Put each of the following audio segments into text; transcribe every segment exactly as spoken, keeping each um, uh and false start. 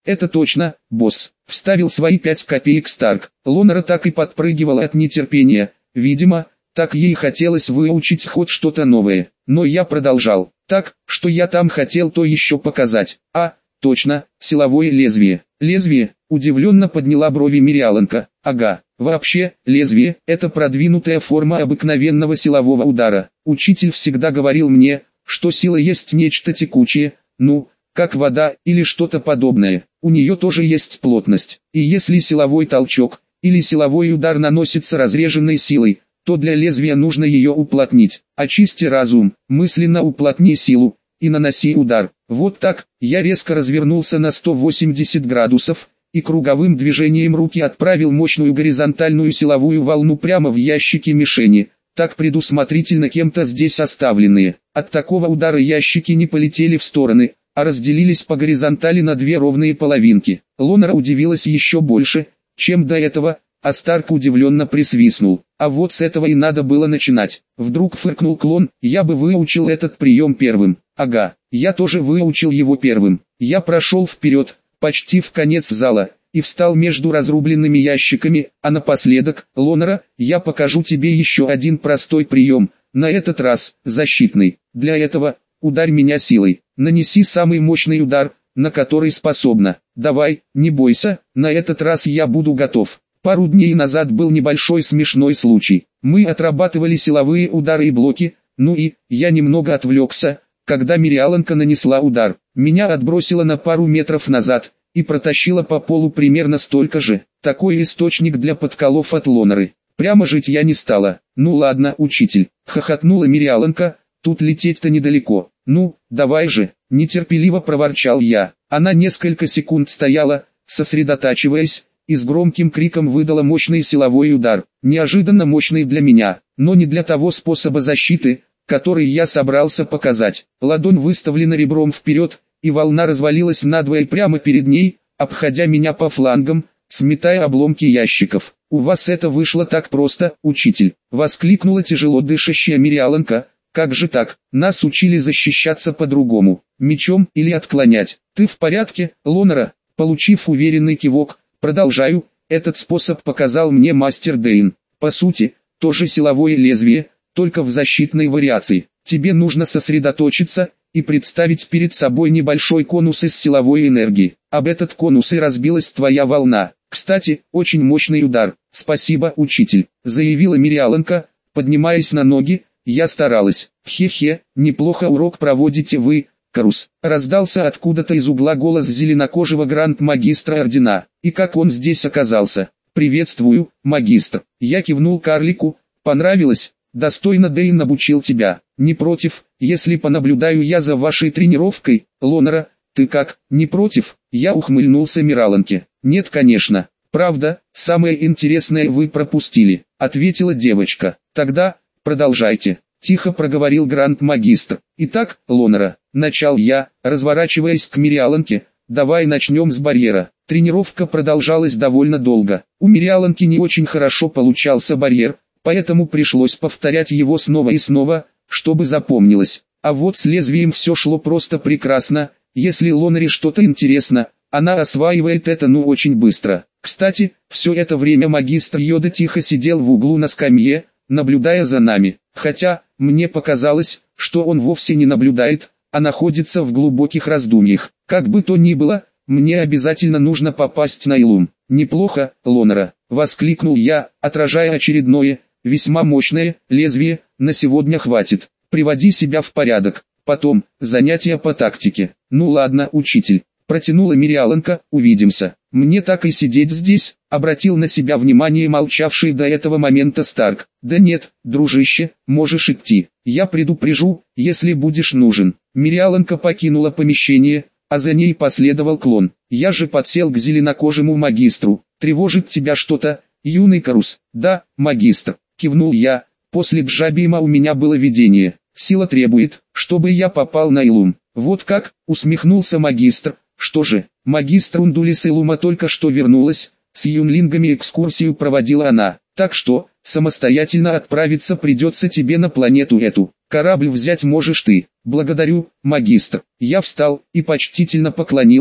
Это точно, босс, вставил свои пять копеек Старк. Лонера так и подпрыгивала от нетерпения, видимо, так ей хотелось выучить хоть что-то новое. Но я продолжал. Так, что я там хотел то еще показать. А, точно, силовое лезвие. Лезвие, удивленно подняла брови Мириаланка. Ага, вообще, лезвие – это продвинутая форма обыкновенного силового удара. Учитель всегда говорил мне, что сила есть нечто текучее, ну, как вода или что-то подобное. У нее тоже есть плотность. И если силовой толчок или силовой удар наносится разреженной силой, то для лезвия нужно ее уплотнить. Очисти разум, мысленно уплотни силу и наноси удар. Вот так, я резко развернулся на сто восемьдесят градусов и круговым движением руки отправил мощную горизонтальную силовую волну прямо в ящики мишени, так предусмотрительно кем-то здесь оставленные. От такого удара ящики не полетели в стороны, а разделились по горизонтали на две ровные половинки. Лонера удивилась еще больше, чем до этого, а Старк удивленно присвистнул. А вот с этого и надо было начинать. Вдруг фыркнул клон, я бы выучил этот прием первым. Ага, я тоже выучил его первым. Я прошел вперед, почти в конец зала, и встал между разрубленными ящиками, а напоследок, Лонера, я покажу тебе еще один простой прием, на этот раз, защитный. Для этого, ударь меня силой, нанеси самый мощный удар, на который способна. Давай, не бойся, на этот раз я буду готов. Пару дней назад был небольшой смешной случай. Мы отрабатывали силовые удары и блоки, ну и, я немного отвлекся, когда Мириаланка нанесла удар. Меня отбросило на пару метров назад, и протащило по полу примерно столько же. Такой источник для подколов от Лонеры. Прямо жить я не стала. Ну ладно, учитель, хохотнула Мириаланка, тут лететь-то недалеко. Ну, давай же, нетерпеливо проворчал я. Она несколько секунд стояла, сосредотачиваясь, и с громким криком выдала мощный силовой удар. Неожиданно мощный для меня, но не для того способа защиты, который я собрался показать. Ладонь выставлена ребром вперед, и волна развалилась надвое прямо перед ней, обходя меня по флангам, сметая обломки ящиков. «У вас это вышло так просто, учитель!» — воскликнула тяжело дышащая Мириаланка. «Как же так? Нас учили защищаться по-другому, мечом или отклонять. Ты в порядке, Лонера?» Получив уверенный кивок, продолжаю, этот способ показал мне мастер Дэйн. По сути, тоже силовое лезвие, только в защитной вариации. Тебе нужно сосредоточиться и представить перед собой небольшой конус из силовой энергии. Об этот конус и разбилась твоя волна. Кстати, очень мощный удар. Спасибо, учитель, заявила Мириаланка, поднимаясь на ноги. Я старалась. Хе-хе, неплохо урок проводите вы, Карус. Раздался откуда-то из угла голос зеленокожего гранд-магистра ордена. И как он здесь оказался? Приветствую, магистр. Я кивнул карлику. Понравилось? Достойно Дэйн обучил тебя. Не против, если понаблюдаю я за вашей тренировкой, Лонера? Ты как, не против? Я ухмыльнулся Мириаланке. Нет, конечно. Правда, самое интересное вы пропустили, ответила девочка. Тогда, продолжайте. Тихо проговорил гранд-магистр. Итак, Лонера, начал я, разворачиваясь к Мириаланке, давай начнем с барьера. Тренировка продолжалась довольно долго. У Мириаланки не очень хорошо получался барьер, поэтому пришлось повторять его снова и снова, чтобы запомнилось. А вот с лезвием все шло просто прекрасно, если Лонере что-то интересно, она осваивает это ну очень быстро. Кстати, все это время магистр Йода тихо сидел в углу на скамье, наблюдая за нами, хотя, мне показалось, что он вовсе не наблюдает, а находится в глубоких раздумьях. Как бы то ни было, мне обязательно нужно попасть на Илум. Неплохо, Лонера, воскликнул я, отражая очередное, весьма мощное, лезвие, на сегодня хватит. Приводи себя в порядок, потом, занятия по тактике. Ну ладно, учитель, протянула Мириаланка, увидимся. Мне так и сидеть здесь, обратил на себя внимание молчавший до этого момента Старк. Да нет, дружище, можешь идти, я предупрежу, если будешь нужен. Мириаланка покинула помещение, а за ней последовал клон. Я же подсел к зеленокожему магистру. Тревожит тебя что-то, юный Карус? Да, магистр, кивнул я. После Джабима у меня было видение. Сила требует, чтобы я попал на Илум. Вот как, усмехнулся магистр. Что же, магистр Ундулис Илума только что вернулась, с юнлингами экскурсию проводила она. Так что, самостоятельно отправиться придется тебе на планету эту. Корабль взять можешь ты. Благодарю, магистр. Я встал и почтительно поклонился.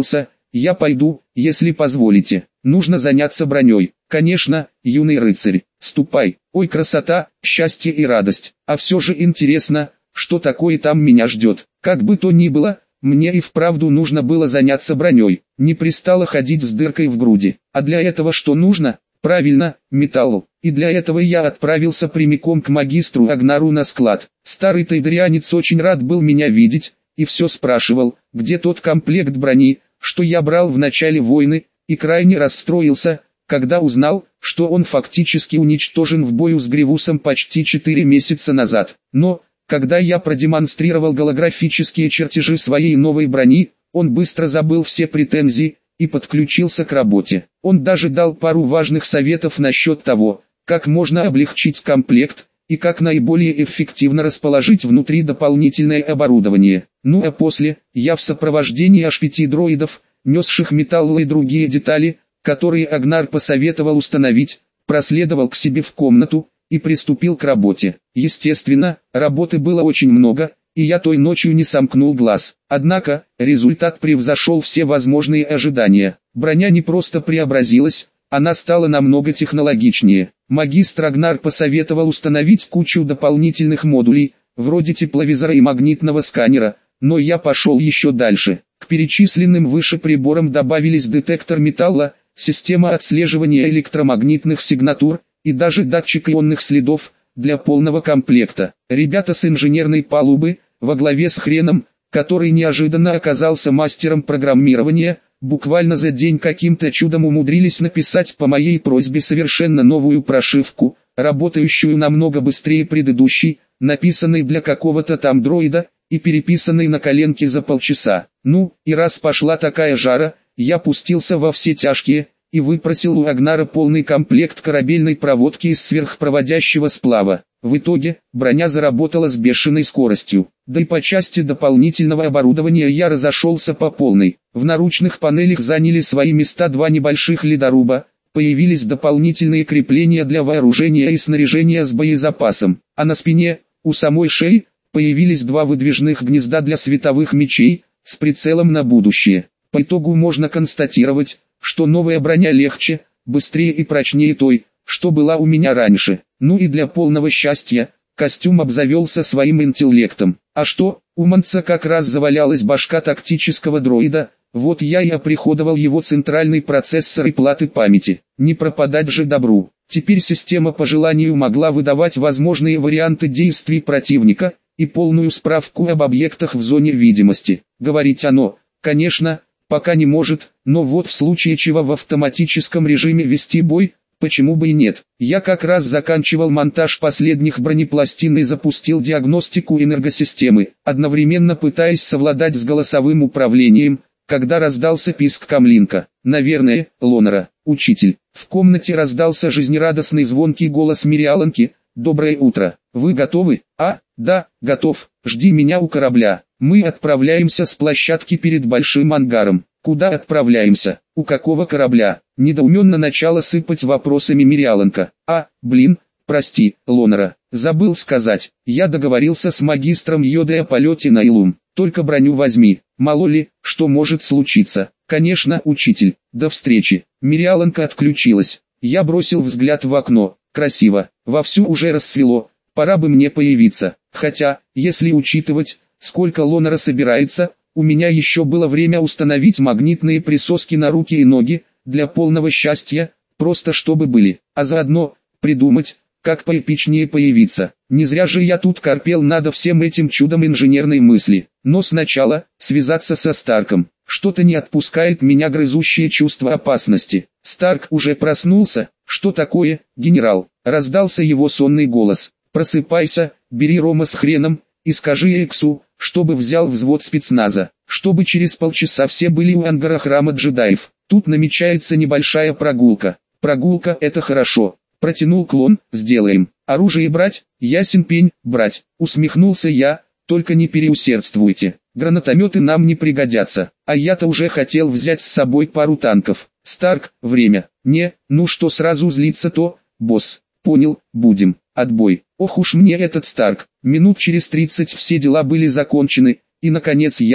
я пойду, если позволите. Нужно заняться броней. Конечно, юный рыцарь, ступай. Ой, красота, счастье и радость. А все же интересно, что такое там меня ждет. Как бы то ни было, мне и вправду нужно было заняться броней. Не пристало ходить с дыркой в груди. А для этого что нужно? Правильно, металл. И для этого я отправился прямиком к магистру Агнару на склад. Старый тайдрианец очень рад был меня видеть, и все спрашивал, где тот комплект брони, что я брал в начале войны, и крайне расстроился, когда узнал, что он фактически уничтожен в бою с Гривусом почти четыре месяца назад. Но, когда я продемонстрировал голографические чертежи своей новой брони, он быстро забыл все претензии и подключился к работе. Он даже дал пару важных советов насчет того, как можно облегчить комплект, и как наиболее эффективно расположить внутри дополнительное оборудование. Ну а после, я в сопровождении аж пяти дроидов, несших металл и другие детали, которые Агнар посоветовал установить, проследовал к себе в комнату и приступил к работе. Естественно, работы было очень много, и я той ночью не сомкнул глаз. Однако, результат превзошел все возможные ожидания. Броня не просто преобразилась, она стала намного технологичнее. Магистр Агнар посоветовал установить кучу дополнительных модулей, вроде тепловизора и магнитного сканера, но я пошел еще дальше. К перечисленным выше приборам добавились детектор металла, система отслеживания электромагнитных сигнатур и даже датчик ионных следов для полного комплекта. Ребята с инженерной палубы, во главе с Хреном, который неожиданно оказался мастером программирования, буквально за день каким-то чудом умудрились написать по моей просьбе совершенно новую прошивку, работающую намного быстрее предыдущей, написанной для какого-то там дроида, и переписанной на коленке за полчаса. Ну, и раз пошла такая жара, я пустился во все тяжкие, и выпросил у Агнара полный комплект корабельной проводки из сверхпроводящего сплава. В итоге, броня заработала с бешеной скоростью. Да и по части дополнительного оборудования я разошелся по полной. В наручных панелях заняли свои места два небольших ледоруба, появились дополнительные крепления для вооружения и снаряжения с боезапасом, а на спине, у самой шеи, появились два выдвижных гнезда для световых мечей, с прицелом на будущее. По итогу можно констатировать, что новая броня легче, быстрее и прочнее той, что была у меня раньше. Ну и для полного счастья, костюм обзавелся своим интеллектом. А что, у Манца как раз завалялась башка тактического дроида, вот я и оприходовал его центральный процессор и платы памяти. Не пропадать же добру. Теперь система по желанию могла выдавать возможные варианты действий противника и полную справку об объектах в зоне видимости. Говорить оно, конечно, пока не может, но вот в случае чего в автоматическом режиме вести бой, почему бы и нет. Я как раз заканчивал монтаж последних бронепластин и запустил диагностику энергосистемы, одновременно пытаясь совладать с голосовым управлением, когда раздался писк Камлинка. Наверное, Лонера, учитель. В комнате раздался жизнерадостный звонкий голос Мириаланки. «Доброе утро. Вы готовы?» «А, да, готов. Жди меня у корабля. Мы отправляемся с площадки перед большим ангаром». «Куда отправляемся? У какого корабля?» Недоуменно начала сыпать вопросами Мириаланка. «А, блин, прости, Лонера, забыл сказать. Я договорился с магистром Йодой о полете на Илум. Только броню возьми, мало ли, что может случиться». «Конечно, учитель. До встречи». Мириаланка отключилась. Я бросил взгляд в окно. Красиво. Вовсю уже рассвело. Пора бы мне появиться. Хотя, если учитывать, сколько Лонера собирается, у меня еще было время установить магнитные присоски на руки и ноги, для полного счастья, просто чтобы были, а заодно, придумать, как поэпичнее появиться. Не зря же я тут корпел над всем этим чудом инженерной мысли. Но сначала, связаться со Старком. Что-то не отпускает меня грызущее чувство опасности. Старк уже проснулся. «Что такое, генерал?» — раздался его сонный голос. «Просыпайся, бери Рома с Хреном, и скажи Эксу, чтобы взял взвод спецназа, чтобы через полчаса все были у ангара храма джедаев. Тут намечается небольшая прогулка». «Прогулка — это хорошо», — протянул клон. «Сделаем. Оружие брать?» «Ясен пень, брать», — усмехнулся я. «Только не переусердствуйте. Гранатометы нам не пригодятся, а я-то уже хотел взять с собой пару танков». «Старк, время». «Не, ну что сразу злиться-то, босс?» «Понял, будем. Отбой». Ох уж мне этот Старк. Минут через тридцать все дела были закончены, и наконец я,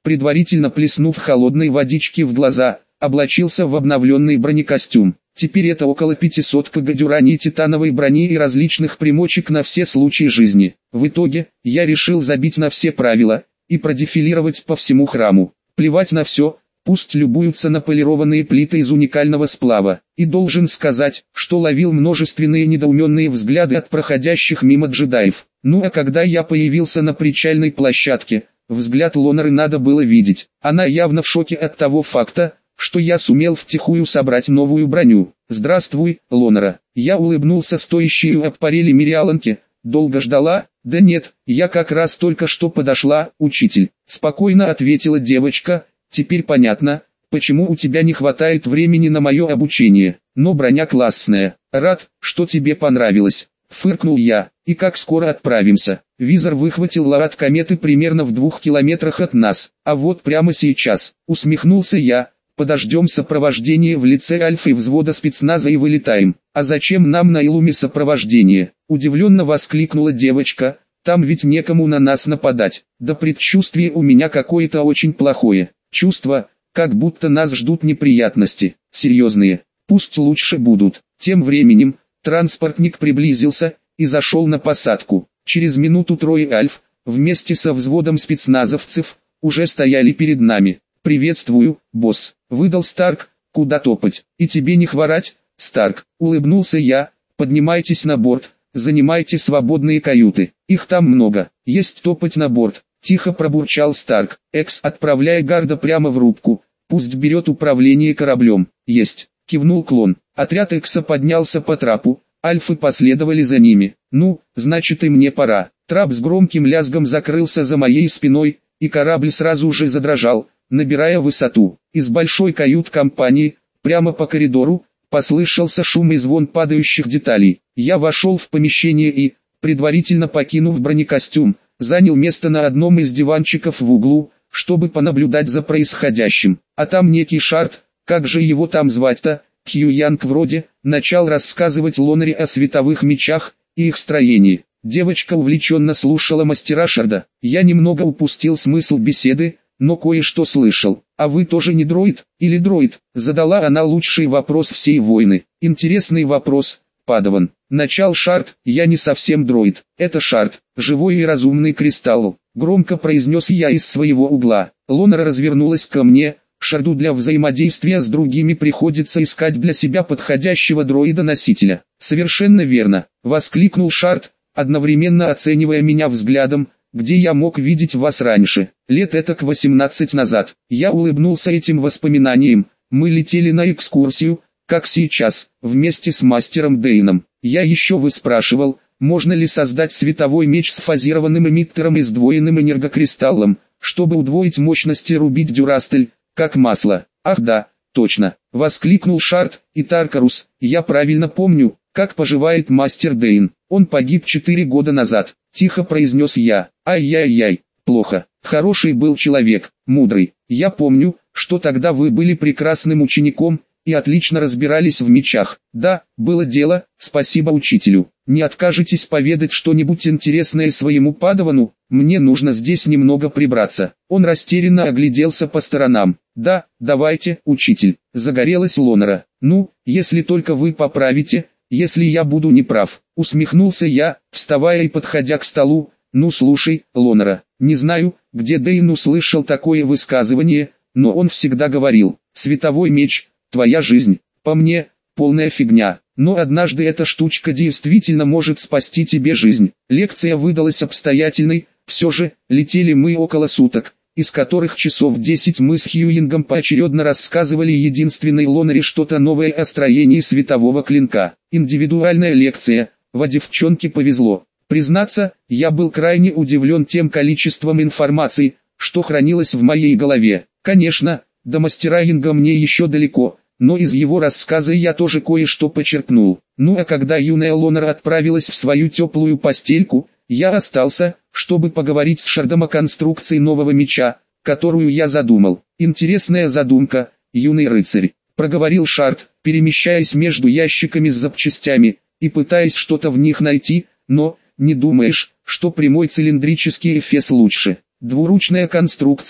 предварительно плеснув холодной водички в глаза, облачился в обновленный бронекостюм. Теперь это около пятисот кг дюрани титановой брони и различных примочек на все случаи жизни. В итоге, я решил забить на все правила и продефилировать по всему храму. Плевать на все, пусть любуются на полированные плиты из уникального сплава. И должен сказать, что ловил множественные недоуменные взгляды от проходящих мимо джедаев. Ну а когда я появился на причальной площадке, взгляд Лонары надо было видеть. Она явно в шоке от того факта, что я сумел втихую собрать новую броню. «Здравствуй, Лонара». Я улыбнулся стоящей у аппарели Мириаланке. «Долго ждала?» «Да нет, я как раз только что подошла, учитель», — спокойно ответила девочка. «Теперь понятно, почему у тебя не хватает времени на мое обучение. Но броня классная. Рад, что тебе понравилось», — фыркнул я. «И как скоро отправимся?» Визор выхватил ларат кометы примерно в двух километрах от нас. «А вот прямо сейчас», — усмехнулся я. «Подождем сопровождение в лице Альфы взвода спецназа и вылетаем». «А зачем нам на Илуме сопровождение?» — удивленно воскликнула девочка. «Там ведь некому на нас нападать». «Да предчувствие у меня какое-то очень плохое. Чувство, как будто нас ждут неприятности. Серьезные. Пусть лучше будут». Тем временем, транспортник приблизился и зашел на посадку. Через минуту трое Альф, вместе со взводом спецназовцев, уже стояли перед нами. «Приветствую, босс», — выдал Старк. «Куда топать? И тебе не хворать, Старк?» — улыбнулся я. «Поднимайтесь на борт, занимайте свободные каюты. Их там много. Есть топать на борт», — тихо пробурчал Старк. «Экс, отправляя Гарда прямо в рубку. Пусть берет управление кораблем». «Есть», — кивнул клон. Отряд Экса поднялся по трапу. Альфы последовали за ними. «Ну, значит и мне пора». Трап с громким лязгом закрылся за моей спиной, и корабль сразу же задрожал, набирая высоту. Из большой кают-компании, прямо по коридору, послышался шум и звон падающих деталей. Я вошел в помещение и, предварительно покинув бронекостюм, занял место на одном из диванчиков в углу, чтобы понаблюдать за происходящим. А там некий Шард, как же его там звать-то, Кью Янг вроде, начал рассказывать Лонаре о световых мечах и их строении. Девочка увлеченно слушала мастера Шарда. Я немного упустил смысл беседы, но кое-что слышал. «А вы тоже не дроид, или дроид?» Задала она лучший вопрос всей войны. «Интересный вопрос, Падаван». Начал Шард. «Я не совсем дроид. Это Шард, живой и разумный кристалл», — громко произнес я из своего угла. Лонара развернулась ко мне. «Шарду для взаимодействия с другими приходится искать для себя подходящего дроида-носителя». «Совершенно верно», — воскликнул Шард, одновременно оценивая меня взглядом. «Где я мог видеть вас раньше?» «Лет этак восемнадцать назад». Я улыбнулся этим воспоминаниям. «Мы летели на экскурсию, как сейчас, вместе с мастером Дейном. Я еще вы спрашивал, можно ли создать световой меч с фазированным эмиттером и сдвоенным энергокристаллом, чтобы удвоить мощности рубить дюрастель, как масло». «Ах да, точно», — воскликнул Шард. «И Таркарус, я правильно помню, как поживает мастер Дейн?» «Он погиб четыре года назад», — тихо произнес я. «Ай-яй-яй, плохо. Хороший был человек, мудрый. Я помню, что тогда вы были прекрасным учеником и отлично разбирались в мечах». «Да, было дело, спасибо учителю». «Не откажетесь поведать что-нибудь интересное своему Падавану? Мне нужно здесь немного прибраться». Он растерянно огляделся по сторонам. «Да, давайте, учитель». Загорелась Лонара. «Ну, если только вы поправите, если я буду неправ», — усмехнулся я, вставая и подходя к столу. «Ну слушай, Лонара, не знаю, где Дейн услышал такое высказывание, но он всегда говорил, световой меч, твоя жизнь. По мне, полная фигня, но однажды эта штучка действительно может спасти тебе жизнь». Лекция выдалась обстоятельной, все же, летели мы около суток, из которых часов десять мы с Хьюингом поочередно рассказывали единственной Лонаре что-то новое о строении светового клинка. Индивидуальная лекция, во девчонке повезло. Признаться, я был крайне удивлен тем количеством информации, что хранилось в моей голове. Конечно, до мастера Инга мне еще далеко, но из его рассказа я тоже кое-что почерпнул. Ну а когда юная Лонара отправилась в свою теплую постельку, я остался, чтобы поговорить с Шардом о конструкции нового меча, которую я задумал. «Интересная задумка, юный рыцарь», — проговорил Шард, перемещаясь между ящиками с запчастями и пытаясь что-то в них найти, «но, не думаешь, что прямой цилиндрический эфес лучше?» «Двуручная конструкция,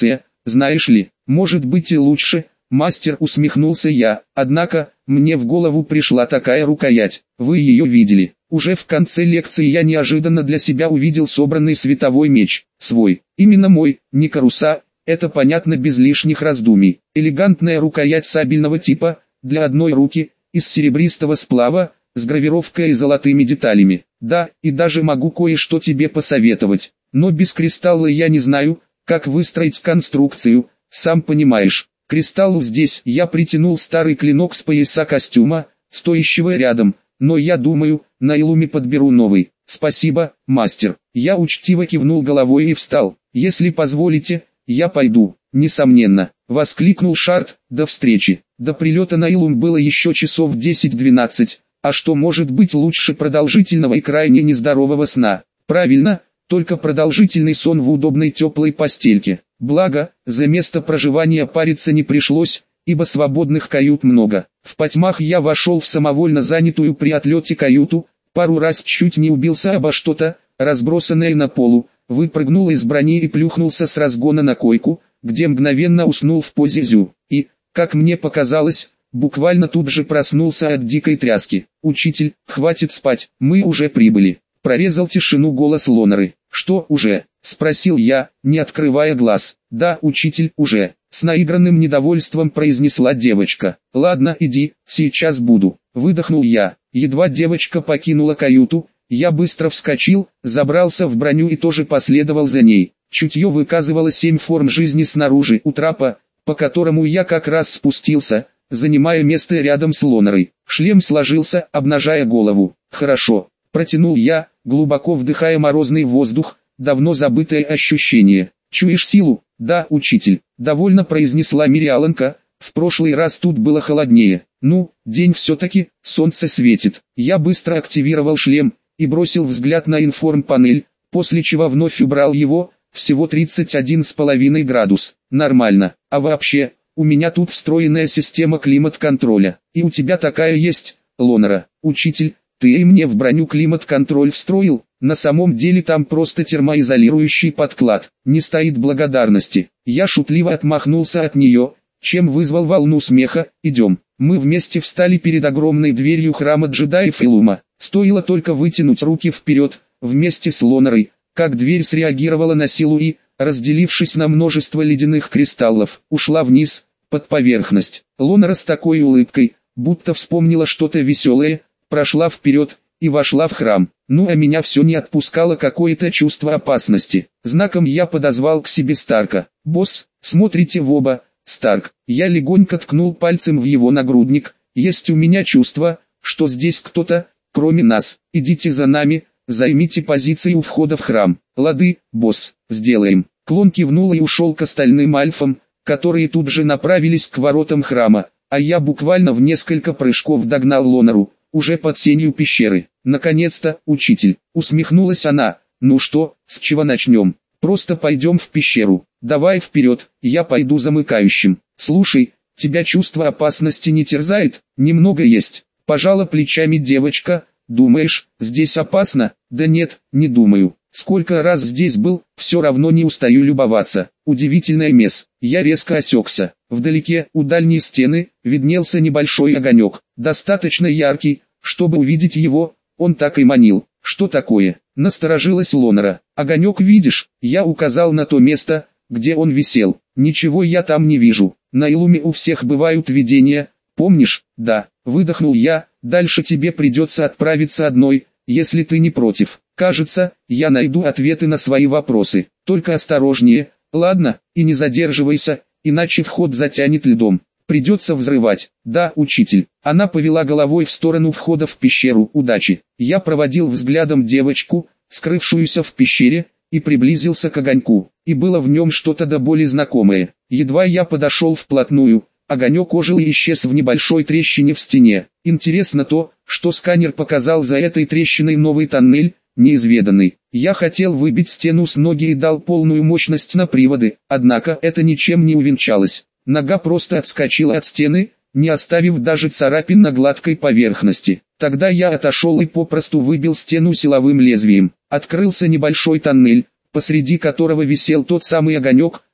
знаешь ли, может быть и лучше. Мастер, усмехнулся я, однако, мне в голову пришла такая рукоять, вы ее видели. Уже в конце лекции я неожиданно для себя увидел собранный световой меч, свой, именно мой, не Каруса, это понятно без лишних раздумий. Элегантная рукоять сабельного типа, для одной руки, из серебристого сплава, с гравировкой и золотыми деталями. Да, и даже могу кое-что тебе посоветовать, но без кристалла я не знаю, как выстроить конструкцию, сам понимаешь. Кристалл здесь. Я притянул старый клинок с пояса костюма, стоящего рядом, но я думаю, на Илуме подберу новый. Спасибо, мастер. Я учтиво кивнул головой и встал. Если позволите, я пойду. Несомненно, воскликнул Шард. До встречи. До прилета на Илум было еще часов десять-двенадцать, а что может быть лучше продолжительного и крайне нездорового сна? Правильно, только продолжительный сон в удобной теплой постельке. Благо, за место проживания париться не пришлось, ибо свободных кают много. В потьмах я вошел в самовольно занятую при отлете каюту, пару раз чуть не убился обо что-то, разбросанное на полу, выпрыгнул из брони и плюхнулся с разгона на койку, где мгновенно уснул в позе зю. И, как мне показалось, буквально тут же проснулся от дикой тряски. «Учитель, хватит спать, мы уже прибыли», — прорезал тишину голос Лонеры. «Что уже?» — спросил я, не открывая глаз. «Да, учитель, уже», — с наигранным недовольством произнесла девочка. «Ладно, иди, сейчас буду», — выдохнул я. Едва девочка покинула каюту, я быстро вскочил, забрался в броню и тоже последовал за ней. Чутье выказывало семь форм жизни снаружи у трапа, по которому я как раз спустился, занимая место рядом с Лонерой. Шлем сложился, обнажая голову. «Хорошо», — протянул я, глубоко вдыхая морозный воздух, давно забытое ощущение. «Чуешь силу?» «Да, учитель», — довольно произнесла Мириаланка, «в прошлый раз тут было холоднее. Ну, день все-таки, солнце светит». Я быстро активировал шлем и бросил взгляд на информ-панель, после чего вновь убрал его, всего тридцать один с половиной градус. Нормально. А вообще, у меня тут встроенная система климат-контроля. И у тебя такая есть, Лонера. Учитель, ты и мне в броню климат-контроль встроил? На самом деле там просто термоизолирующий подклад. Не стоит благодарности. Я шутливо отмахнулся от нее, чем вызвал волну смеха. «Идем». Мы вместе встали перед огромной дверью храма джедаев Илума. Стоило только вытянуть руки вперед, вместе с Лонерой, как дверь среагировала на силу и, разделившись на множество ледяных кристаллов, ушла вниз, под поверхность. Лонера с такой улыбкой, будто вспомнила что-то веселое, прошла вперед и вошла в храм. Ну а меня все не отпускало какое-то чувство опасности. Знаком я подозвал к себе Старка. «Босс, смотрите в оба». «Старк». Я легонько ткнул пальцем в его нагрудник. «Есть у меня чувство, что здесь кто-то, кроме нас. Идите за нами, займите позиции у входа в храм». «Лады, босс, сделаем». Клон кивнул и ушел к остальным альфам, которые тут же направились к воротам храма, а я буквально в несколько прыжков догнал Лонеру, уже под сенью пещеры. «Наконец-то, учитель», — усмехнулась она. «Ну что, с чего начнем? Просто пойдем в пещеру. Давай вперед, я пойду замыкающим». «Слушай, тебя чувство опасности не терзает?» «Немного есть». Пожала плечами девочка. «Думаешь, здесь опасно?» «Да нет, не думаю. Сколько раз здесь был, все равно не устаю любоваться. Удивительное место». Я резко осекся. Вдалеке, у дальней стены, виднелся небольшой огонек. Достаточно яркий, чтобы увидеть его, он так и манил. «Что такое?» — насторожилась Лонера. «Огонек видишь?» Я указал на то место, где он висел. «Ничего я там не вижу. На Илуме у всех бывают видения, помнишь?» «Да», — выдохнул я. «Дальше тебе придется отправиться одной, если ты не против. Кажется, я найду ответы на свои вопросы. Только осторожнее, ладно, и не задерживайся, иначе вход затянет льдом. Придется взрывать». «Да, учитель». Она повела головой в сторону входа в пещеру. «Удачи». Я проводил взглядом девочку, скрывшуюся в пещере, и приблизился к огоньку. И было в нем что-то до боли знакомое. Едва я подошел вплотную, огонек ожил и исчез в небольшой трещине в стене. Интересно то, что сканер показал за этой трещиной новый тоннель, неизведанный. Я хотел выбить стену с ноги и дал полную мощность на приводы, однако это ничем не увенчалось. Нога просто отскочила от стены, не оставив даже царапин на гладкой поверхности. Тогда я отошел и попросту выбил стену силовым лезвием. Открылся небольшой тоннель, посреди которого висел тот самый огонек,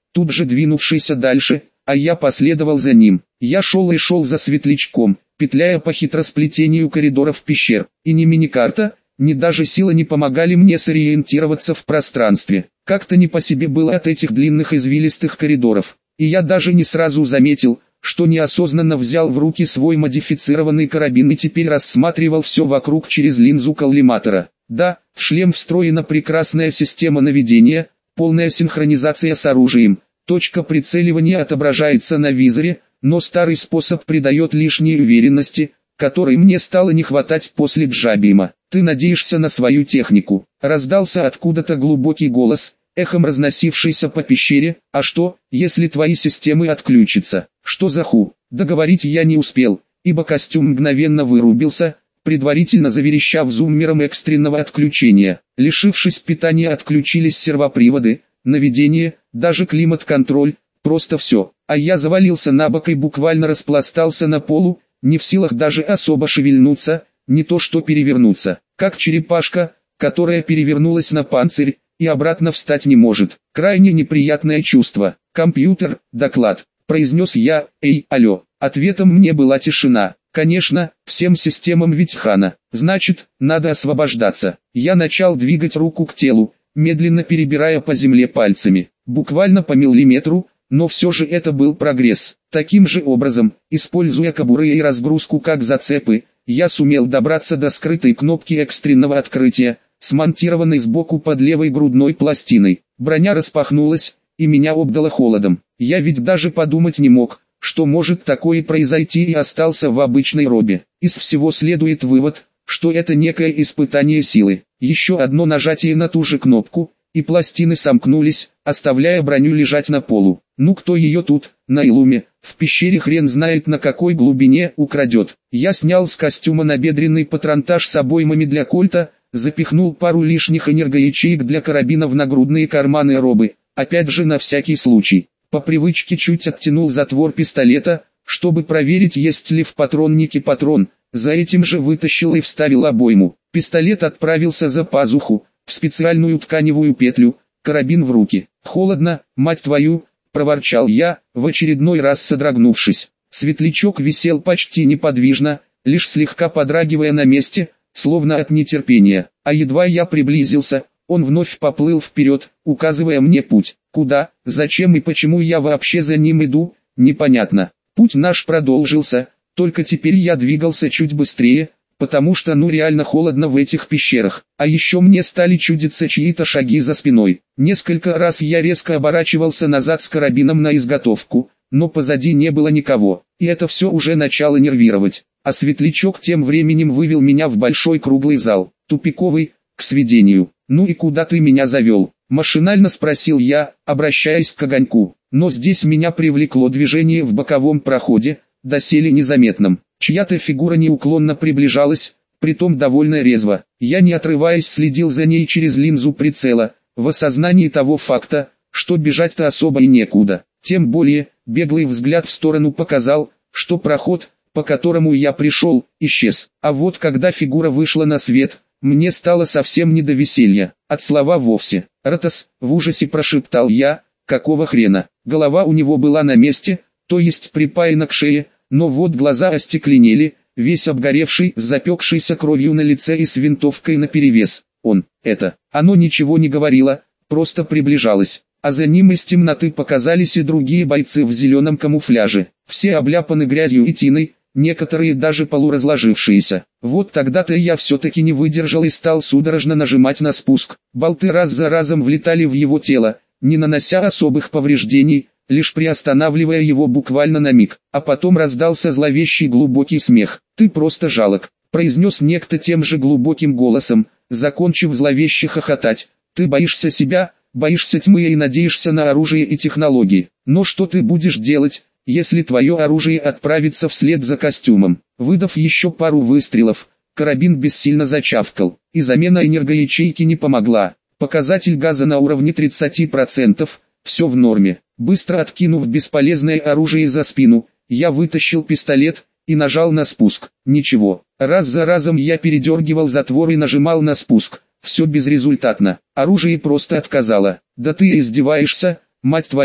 тут же двинувшийся дальше, а я последовал за ним. Я шел и шел за светлячком, петляя по хитросплетению коридоров пещер, и ни миникарта, ни даже сила не помогали мне сориентироваться в пространстве. Как-то не по себе было от этих длинных извилистых коридоров, и я даже не сразу заметил, что неосознанно взял в руки свой модифицированный карабин и теперь рассматривал все вокруг через линзу коллиматора. Да, в шлем встроена прекрасная система наведения, полная синхронизация с оружием, точка прицеливания отображается на визоре, но старый способ придает лишней уверенности, которой мне стало не хватать после Джабима. «Ты надеешься на свою технику?» — раздался откуда-то глубокий голос, эхом разносившийся по пещере. «А что, если твои системы отключатся?» «Что за ху?» Договорить я не успел, ибо костюм мгновенно вырубился, предварительно заверещав зуммером экстренного отключения. Лишившись питания, отключились сервоприводы, наведение, даже климат-контроль, просто все. А я завалился на бок и буквально распластался на полу, не в силах даже особо шевельнуться, не то что перевернуться, как черепашка, которая перевернулась на панцирь, и обратно встать не может. Крайне неприятное чувство. «Компьютер, доклад», — произнес я. «Эй, алло». Ответом мне была тишина. Конечно, всем системам ведь хана. Значит, надо освобождаться. Я начал двигать руку к телу, медленно перебирая по земле пальцами. Буквально по миллиметру, но все же это был прогресс. Таким же образом, используя кобуры и разгрузку как зацепы, я сумел добраться до скрытой кнопки экстренного открытия, смонтированной сбоку под левой грудной пластиной. Броня распахнулась, и меня обдало холодом. Я ведь даже подумать не мог, что может такое произойти, и остался в обычной робе. Из всего следует вывод, что это некое испытание силы. Еще одно нажатие на ту же кнопку, и пластины сомкнулись, оставляя броню лежать на полу. Ну кто ее тут, на Илуме, в пещере хрен знает на какой глубине, украдет. Я снял с костюма набедренный патронтаж с обоймами для кольта, запихнул пару лишних энергоячеек для карабина в нагрудные карманы робы, опять же на всякий случай. По привычке чуть оттянул затвор пистолета, чтобы проверить, есть ли в патроннике патрон, за этим же вытащил и вставил обойму. Пистолет отправился за пазуху, в специальную тканевую петлю, карабин в руки. «Холодно, мать твою!» — проворчал я, в очередной раз содрогнувшись. Светлячок висел почти неподвижно, лишь слегка подрагивая на месте, словно от нетерпения. А едва я приблизился, он вновь поплыл вперед, указывая мне путь. Куда, зачем и почему я вообще за ним иду, непонятно. Путь наш продолжился, только теперь я двигался чуть быстрее, потому что ну реально холодно в этих пещерах. А еще мне стали чудиться чьи-то шаги за спиной. Несколько раз я резко оборачивался назад с карабином на изготовку, но позади не было никого, и это все уже начало нервировать. А светлячок тем временем вывел меня в большой круглый зал, тупиковый, к сведению. «Ну и куда ты меня завел?» — машинально спросил я, обращаясь к огоньку. Но здесь меня привлекло движение в боковом проходе, доселе незаметном. Чья-то фигура неуклонно приближалась, притом довольно резво. Я не отрываясь следил за ней через линзу прицела, в осознании того факта, что бежать-то особо и некуда. Тем более, беглый взгляд в сторону показал, что проход, по которому я пришел, исчез. А вот когда фигура вышла на свет, мне стало совсем не до веселья, от слова вовсе. «Ратос», — в ужасе прошептал я, «какого хрена?» Голова у него была на месте, то есть припаяна к шее, но вот глаза остекленели, весь обгоревший, с запекшейся кровью на лице и с винтовкой наперевес. Он, это, оно ничего не говорило, просто приближалось. А за ним из темноты показались и другие бойцы в зеленом камуфляже. Все обляпаны грязью и тиной, некоторые даже полуразложившиеся. Вот тогда-то я все-таки не выдержал и стал судорожно нажимать на спуск. Болты раз за разом влетали в его тело, не нанося особых повреждений, лишь приостанавливая его буквально на миг. А потом раздался зловещий глубокий смех. «Ты просто жалок», — произнес некто тем же глубоким голосом, закончив зловеще хохотать. «Ты боишься себя, боишься тьмы и надеешься на оружие и технологии. Но что ты будешь делать, если твое оружие отправится вслед за костюмом?» Выдав еще пару выстрелов, карабин бессильно зачавкал, и замена энергоячейки не помогла. Показатель газа на уровне тридцати процентов, все в норме. Быстро откинув бесполезное оружие за спину, я вытащил пистолет и нажал на спуск. Ничего, раз за разом я передергивал затвор и нажимал на спуск. Все безрезультатно, оружие просто отказало. «Да ты издеваешься, мать твою!»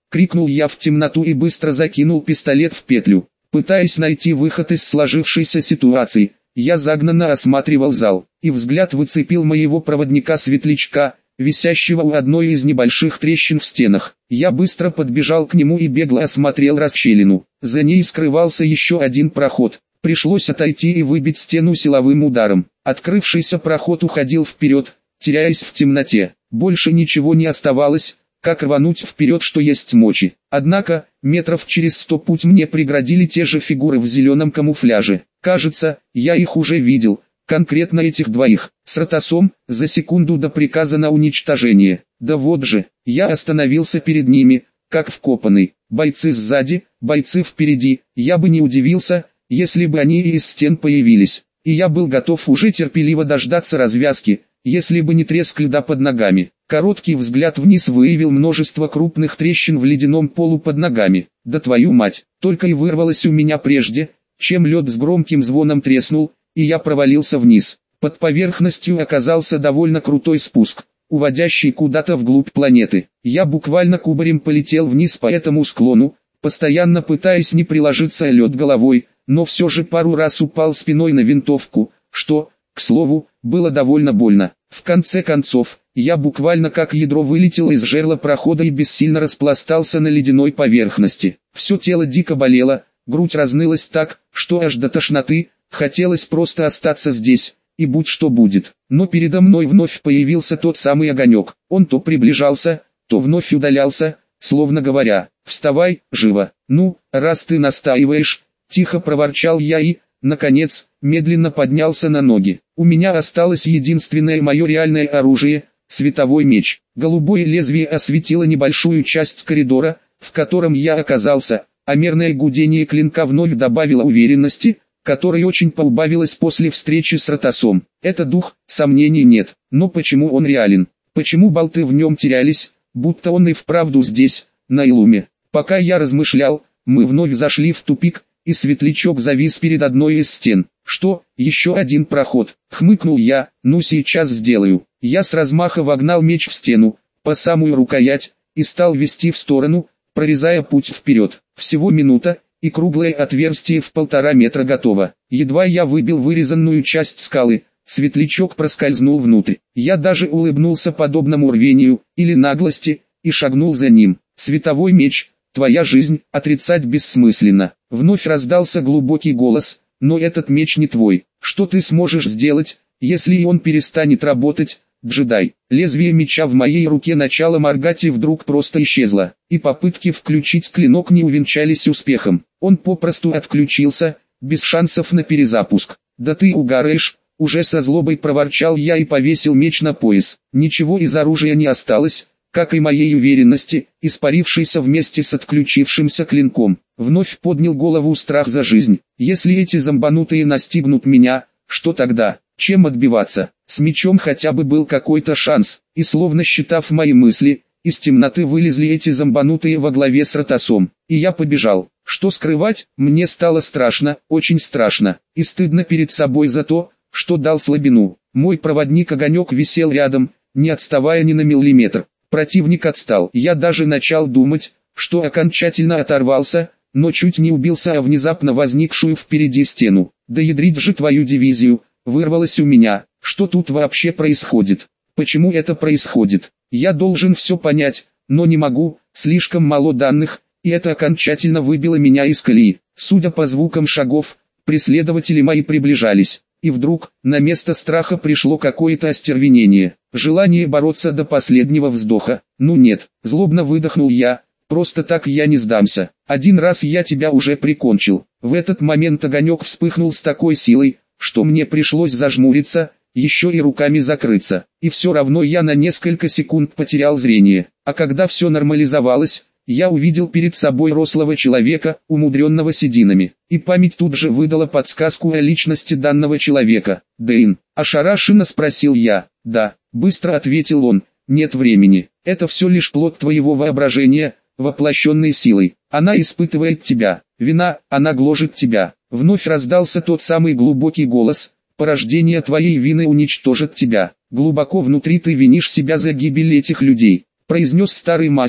крикнул я в темноту и быстро закинул пистолет в петлю. Пытаясь найти выход из сложившейся ситуации, я загнанно осматривал зал, и взгляд выцепил моего проводника-светлячка, висящего у одной из небольших трещин в стенах. Я быстро подбежал к нему и бегло осмотрел расщелину. За ней скрывался еще один проход. Пришлось отойти и выбить стену силовым ударом. Открывшийся проход уходил вперед, теряясь в темноте. Больше ничего не оставалось, как рвануть вперед, что есть мочи. Однако, метров через сто путь мне преградили те же фигуры в зеленом камуфляже. Кажется, я их уже видел, конкретно этих двоих, с Ротасом, за секунду до приказа на уничтожение. Да вот же, я остановился перед ними, как вкопанный. Бойцы сзади, бойцы впереди. Я бы не удивился, если бы они и из стен появились. И я был готов уже терпеливо дождаться развязки, если бы не треск льда под ногами. Короткий взгляд вниз выявил множество крупных трещин в ледяном полу под ногами. Да твою мать, только и вырвалось у меня прежде, чем лед с громким звоном треснул, и я провалился вниз. Под поверхностью оказался довольно крутой спуск, уводящий куда-то вглубь планеты. Я буквально кубарем полетел вниз по этому склону, постоянно пытаясь не приложиться о лед головой, но все же пару раз упал спиной на винтовку, что, к слову, было довольно больно. В конце концов, я буквально как ядро вылетел из жерла прохода и бессильно распластался на ледяной поверхности. Все тело дико болело, грудь разнылась так, что аж до тошноты, хотелось просто остаться здесь, и будь что будет. Но передо мной вновь появился тот самый огонек. Он то приближался, то вновь удалялся, словно говоря: «Вставай, живо!» «Ну, раз ты настаиваешь», — тихо проворчал я и, наконец, медленно поднялся на ноги. У меня осталось единственное мое реальное оружие — световой меч. Голубое лезвие осветило небольшую часть коридора, в котором я оказался, а мерное гудение клинка вновь добавило уверенности, которой очень поубавилось после встречи с Ротасом. Это дух, сомнений нет, но почему он реален? Почему болты в нем терялись, будто он и вправду здесь, на Илуме? Пока я размышлял, мы вновь зашли в тупик, и светлячок завис перед одной из стен. «Что, еще один проход?» — хмыкнул я. «Ну сейчас сделаю». Я с размаха вогнал меч в стену, по самую рукоять, и стал вести в сторону, прорезая путь вперед. Всего минута, и круглое отверстие в полтора метра готово. Едва я выбил вырезанную часть скалы, светлячок проскользнул внутрь. Я даже улыбнулся подобному рвению, или наглости, и шагнул за ним. «Световой меч, твоя жизнь, отрицать бессмысленно». Вновь раздался глубокий голос: «Но этот меч не твой. Что ты сможешь сделать, если и он перестанет работать, джедай?» Лезвие меча в моей руке начало моргать и вдруг просто исчезло, и попытки включить клинок не увенчались успехом. Он попросту отключился, без шансов на перезапуск. «Да ты угараешь», — уже со злобой проворчал я и повесил меч на пояс. Ничего из оружия не осталось, как и моей уверенности, испарившейся вместе с отключившимся клинком. Вновь поднял голову страх за жизнь. Если эти зомбанутые настигнут меня, что тогда? Чем отбиваться? С мечом хотя бы был какой-то шанс, и словно считав мои мысли, из темноты вылезли эти зомбанутые во главе с Ротасом, и я побежал. Что скрывать, мне стало страшно, очень страшно, и стыдно перед собой за то, что дал слабину. Мой проводник-огонек висел рядом, не отставая ни на миллиметр. Противник отстал. Я даже начал думать, что окончательно оторвался, но чуть не убился о внезапно возникшую впереди стену. «Да ядрить же твою дивизию!» вырвалось у меня. Что тут вообще происходит? Почему это происходит? Я должен все понять, но не могу, слишком мало данных, и это окончательно выбило меня из колеи. Судя по звукам шагов, преследователи мои приближались. И вдруг, на место страха пришло какое-то остервенение, желание бороться до последнего вздоха. «Ну нет», — злобно выдохнул я, — «просто так я не сдамся. Один раз я тебя уже прикончил». В этот момент огонек вспыхнул с такой силой, что мне пришлось зажмуриться, еще и руками закрыться. И все равно я на несколько секунд потерял зрение. А когда все нормализовалось, я увидел перед собой рослого человека, умудренного сединами, и память тут же выдала подсказку о личности данного человека. «Дэйн?» — ошарашенно спросил я. «Да», — быстро ответил он, — «нет времени. Это все лишь плод твоего воображения, воплощенной силой. Она испытывает тебя. Вина, она гложет тебя». Вновь раздался тот самый глубокий голос: «Порождение твоей вины уничтожит тебя. Глубоко внутри ты винишь себя за гибель этих людей», — произнес старый мастер,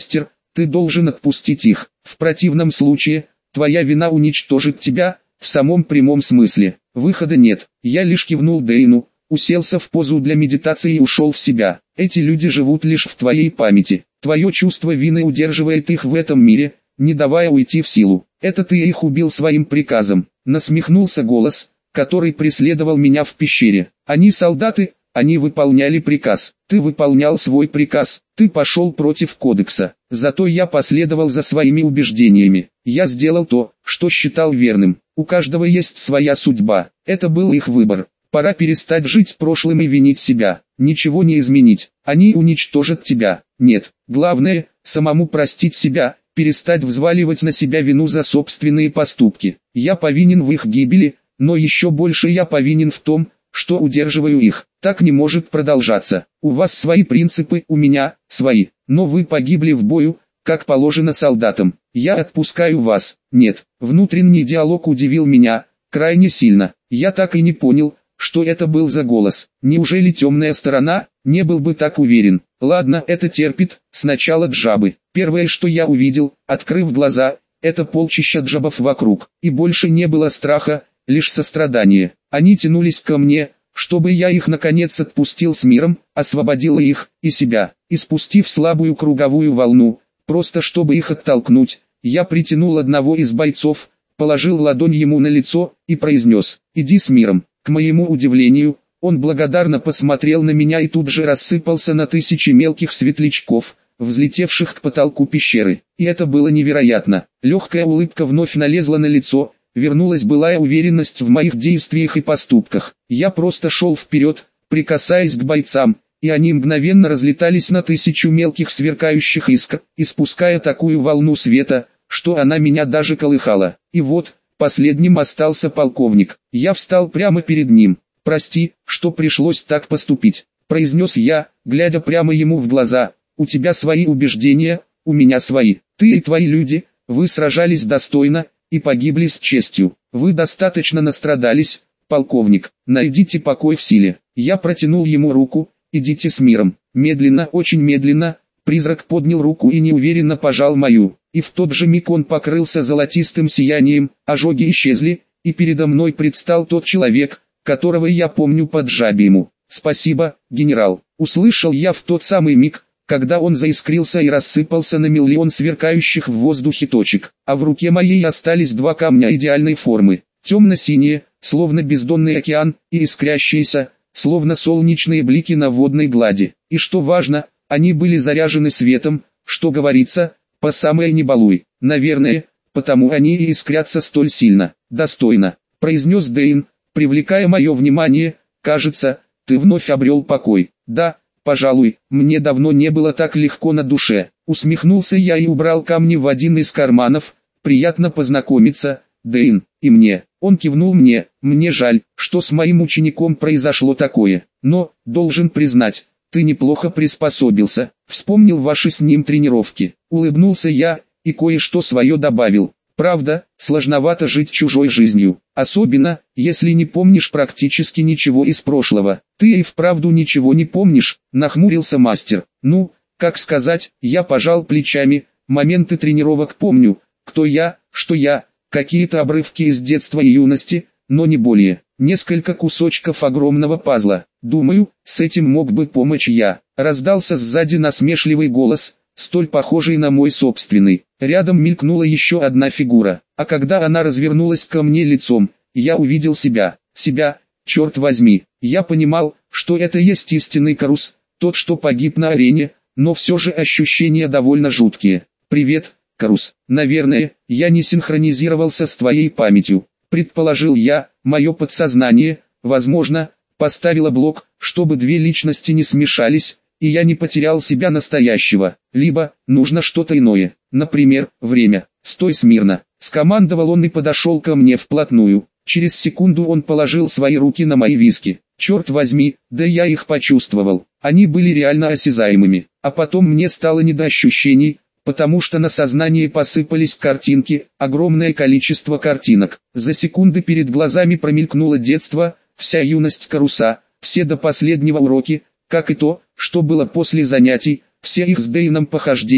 Ты должен отпустить их. В противном случае, твоя вина уничтожит тебя, в самом прямом смысле. Выхода нет. Я лишь кивнул Дэйну, уселся в позу для медитации и ушел в себя. Эти люди живут лишь в твоей памяти. Твое чувство вины удерживает их в этом мире, не давая уйти в силу. Это ты их убил своим приказом. Насмехнулся голос, который преследовал меня в пещере. Они солдаты, они выполняли приказ. Ты выполнял свой приказ, ты пошел против кодекса. Зато я последовал за своими убеждениями. Я сделал то, что считал верным. У каждого есть своя судьба. Это был их выбор. Пора перестать жить прошлым и винить себя. Ничего не изменить. Они уничтожат тебя. Нет. Главное, самому простить себя, перестать взваливать на себя вину за собственные поступки. Я повинен в их гибели, но еще больше я повинен в том, что удерживаю их. Так не может продолжаться. У вас свои принципы, у меня свои. Но вы погибли в бою, как положено солдатам. Я отпускаю вас. Нет. Внутренний диалог удивил меня крайне сильно. Я так и не понял, что это был за голос. Неужели темная сторона? Не был бы так уверен. Ладно, это терпит. Сначала джабы. Первое, что я увидел, открыв глаза, это полчища джабов вокруг. И больше не было страха, лишь сострадание. Они тянулись ко мне, чтобы я их наконец отпустил с миром, освободил их и себя. И спустив слабую круговую волну, просто чтобы их оттолкнуть, я притянул одного из бойцов, положил ладонь ему на лицо и произнес: «Иди с миром». К моему удивлению, он благодарно посмотрел на меня и тут же рассыпался на тысячи мелких светлячков, взлетевших к потолку пещеры. И это было невероятно. Легкая улыбка вновь налезла на лицо, вернулась былая уверенность в моих действиях и поступках. Я просто шел вперед, прикасаясь к бойцам, и они мгновенно разлетались на тысячу мелких сверкающих искр, испуская такую волну света, что она меня даже колыхала. И вот, последним остался полковник. Я встал прямо перед ним. «Прости, что пришлось так поступить», — произнес я, глядя прямо ему в глаза. «У тебя свои убеждения, у меня свои. Ты и твои люди, вы сражались достойно и погибли с честью. Вы достаточно настрадались, полковник. Найдите покой в силе». Я протянул ему руку. «Идите с миром». Медленно, очень медленно, призрак поднял руку и неуверенно пожал мою. И в тот же миг он покрылся золотистым сиянием, ожоги исчезли, и передо мной предстал тот человек, которого я помню по джабе. «Спасибо, генерал», — услышал я в тот самый миг, когда он заискрился и рассыпался на миллион сверкающих в воздухе точек, а в руке моей остались два камня идеальной формы, темно-синие, словно бездонный океан, и искрящиеся, словно солнечные блики на водной глади. И что важно, они были заряжены светом, что говорится, по самое не балуй. Наверное, потому они и искрятся столь сильно. «Достойно», — произнес Дэйн, привлекая мое внимание. «Кажется, ты вновь обрел покой». «Да, пожалуй, мне давно не было так легко на душе». Усмехнулся я и убрал камни в один из карманов. «Приятно познакомиться, Дэйн, и мне». Он кивнул мне. «Мне жаль, что с моим учеником произошло такое. Но, должен признать, ты неплохо приспособился. Вспомнил ваши с ним тренировки». Улыбнулся я и кое-что свое добавил. «Правда, сложновато жить чужой жизнью, особенно, если не помнишь практически ничего из прошлого». «Ты и вправду ничего не помнишь?» — нахмурился мастер. «Ну, как сказать?» — я пожал плечами. «Моменты тренировок помню, кто я, что я, какие-то обрывки из детства и юности, но не более. Несколько кусочков огромного пазла. Думаю, с этим мог бы помочь я». Раздался сзади насмешливый голос, столь похожий на мой собственный. Рядом мелькнула еще одна фигура, а когда она развернулась ко мне лицом, я увидел себя. Себя, черт возьми. Я понимал, что это есть истинный Карус, тот, что погиб на арене, но все же ощущения довольно жуткие. «Привет, Карус. Наверное, я не синхронизировался с твоей памятью», предположил я. Мое подсознание, возможно, поставило блок, чтобы две личности не смешались, и я не потерял себя настоящего. Либо, нужно что-то иное, например, время. «Стой смирно», — скомандовал он и подошел ко мне вплотную. Через секунду он положил свои руки на мои виски. Черт возьми, да я их почувствовал. Они были реально осязаемыми. А потом мне стало не до ощущений, потому что на сознание посыпались картинки, огромное количество картинок. За секунды перед глазами промелькнуло детство, вся юность Каруса, все до последнего уроки, как и то, что было после занятий, все их с Дэйном похождения,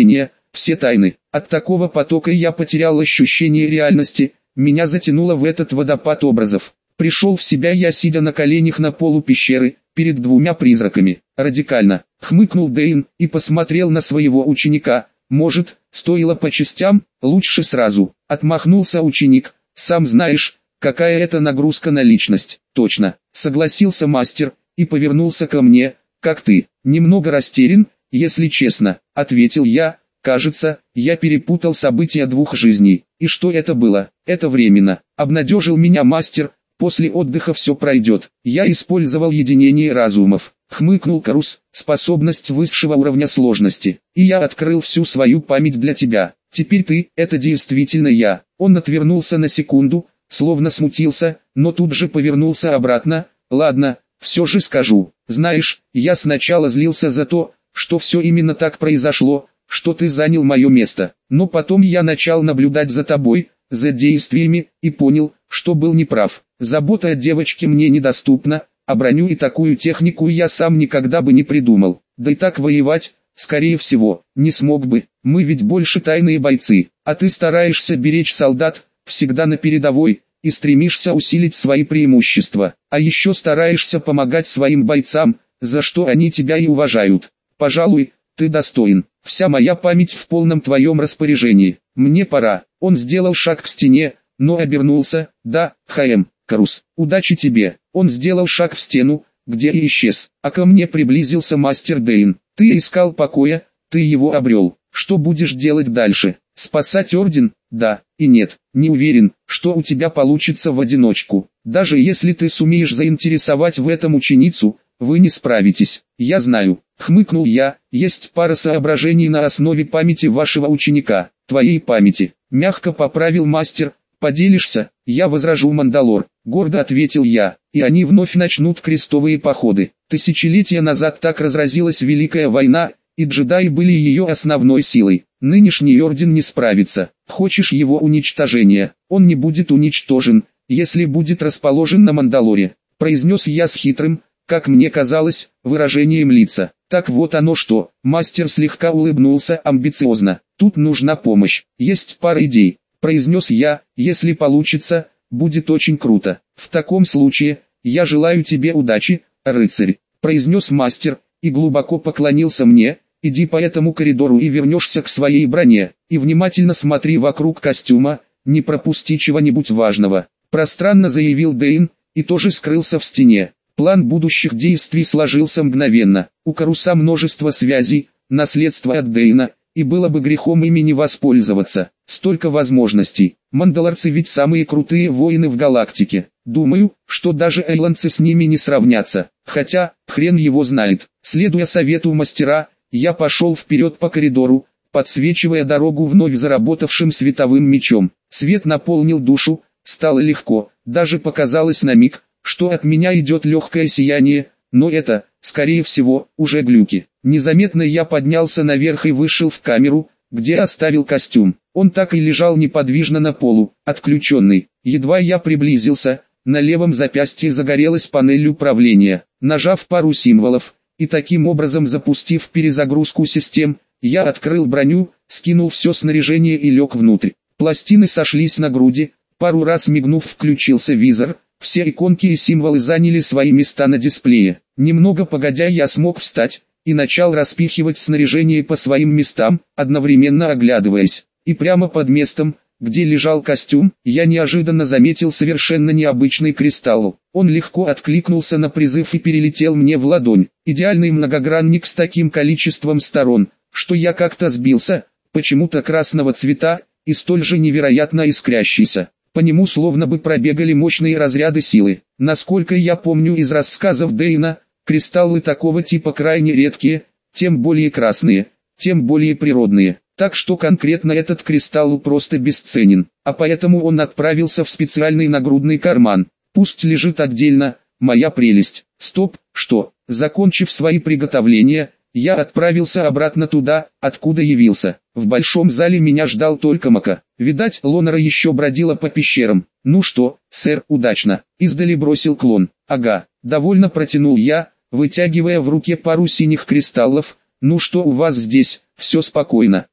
все тайны. От такого потока я потерял ощущение реальности, меня затянуло в этот водопад образов. Пришел в себя я, сидя на коленях на полу пещеры, перед двумя призраками. Радикально, хмыкнул Дэйн и посмотрел на своего ученика. Может, стоило по частям, лучше сразу. Отмахнулся ученик. Сам знаешь, какая это нагрузка на личность. Точно, согласился мастер и повернулся ко мне. Как ты? Немного растерян, если честно, ответил я. Кажется, я перепутал события двух жизней. И что это было? Это временно. Обнадежил меня мастер. После отдыха все пройдет. Я использовал единение разумов. Хмыкнул Карус, способность высшего уровня сложности. И я открыл всю свою память для тебя. Теперь ты, это действительно я. Он отвернулся на секунду, словно смутился, но тут же повернулся обратно. Ладно, все же скажу. Знаешь, я сначала злился за то, что все именно так произошло, что ты занял мое место. Но потом я начал наблюдать за тобой, за действиями, и понял, что был неправ. Забота о девочке мне недоступна, а броню и такую технику я сам никогда бы не придумал. Да и так воевать, скорее всего, не смог бы. Мы ведь больше тайные бойцы, а ты стараешься беречь солдат, всегда на передовой, и стремишься усилить свои преимущества. А еще стараешься помогать своим бойцам, за что они тебя и уважают. Пожалуй, ты достоин. Вся моя память в полном твоем распоряжении. Мне пора. Он сделал шаг к стене, но обернулся. Да, Хаэм, Карус, удачи тебе. Он сделал шаг в стену, где и исчез. А ко мне приблизился мастер Дэйн. Ты искал покоя, ты его обрел. Что будешь делать дальше? Спасать орден? Да и нет. Не уверен, что у тебя получится в одиночку. Даже если ты сумеешь заинтересовать в этом ученицу, вы не справитесь. Я знаю. Хмыкнул я, есть пара соображений на основе памяти вашего ученика, твоей памяти. Мягко поправил мастер. Поделишься? Я возражу, Мандалор. Гордо ответил я, и они вновь начнут крестовые походы. Тысячелетия назад так разразилась Великая война, и джедаи были ее основной силой. Нынешний орден не справится. Хочешь его уничтожения? Он не будет уничтожен, если будет расположен на Мандалоре. Произнес я с хитрым, как мне казалось, выражением лица. Так вот оно что. Мастер слегка улыбнулся амбициозно. Тут нужна помощь. Есть пара идей. Произнес я, если получится, будет очень круто. В таком случае, я желаю тебе удачи, рыцарь. Произнес мастер, и глубоко поклонился мне. Иди по этому коридору и вернешься к своей броне. И внимательно смотри вокруг костюма, не пропусти чего-нибудь важного. Пространно заявил Дэйн, и тоже скрылся в стене. План будущих действий сложился мгновенно. У Каруса множество связей, наследство от Дэйна, и было бы грехом ими не воспользоваться. Столько возможностей. Мандалорцы ведь самые крутые воины в галактике. Думаю, что даже эйландцы с ними не сравнятся. Хотя, хрен его знает. Следуя совету мастера, я пошел вперед по коридору, подсвечивая дорогу вновь заработавшим световым мечом. Свет наполнил душу, стало легко, даже показалось на миг, что от меня идет легкое сияние, но это, скорее всего, уже глюки. Незаметно я поднялся наверх и вышел в камеру, где оставил костюм. Он так и лежал неподвижно на полу, отключенный. Едва я приблизился, на левом запястье загорелась панель управления. Нажав пару символов, и таким образом запустив перезагрузку систем, я открыл броню, скинул все снаряжение и лег внутрь. Пластины сошлись на груди, пару раз мигнув включился визор. Все иконки и символы заняли свои места на дисплее. Немного погодя я смог встать, и начал распихивать снаряжение по своим местам, одновременно оглядываясь. И прямо под местом, где лежал костюм, я неожиданно заметил совершенно необычный кристалл. Он легко откликнулся на призыв и перелетел мне в ладонь. Идеальный многогранник с таким количеством сторон, что я как-то сбился, почему-то красного цвета, и столь же невероятно искрящийся. По нему словно бы пробегали мощные разряды силы. Насколько я помню из рассказов Дэйна, кристаллы такого типа крайне редкие, тем более красные, тем более природные. Так что конкретно этот кристалл просто бесценен, а поэтому он отправился в специальный нагрудный карман. Пусть лежит отдельно, моя прелесть. Стоп, что? Закончив свои приготовления, я отправился обратно туда, откуда явился. В большом зале меня ждал только Мака. Видать, Лонара еще бродила по пещерам. Ну что, сэр, удачно. Издали бросил клон. Ага, довольно протянул я, вытягивая в руке пару синих кристаллов. Ну что у вас здесь, все спокойно.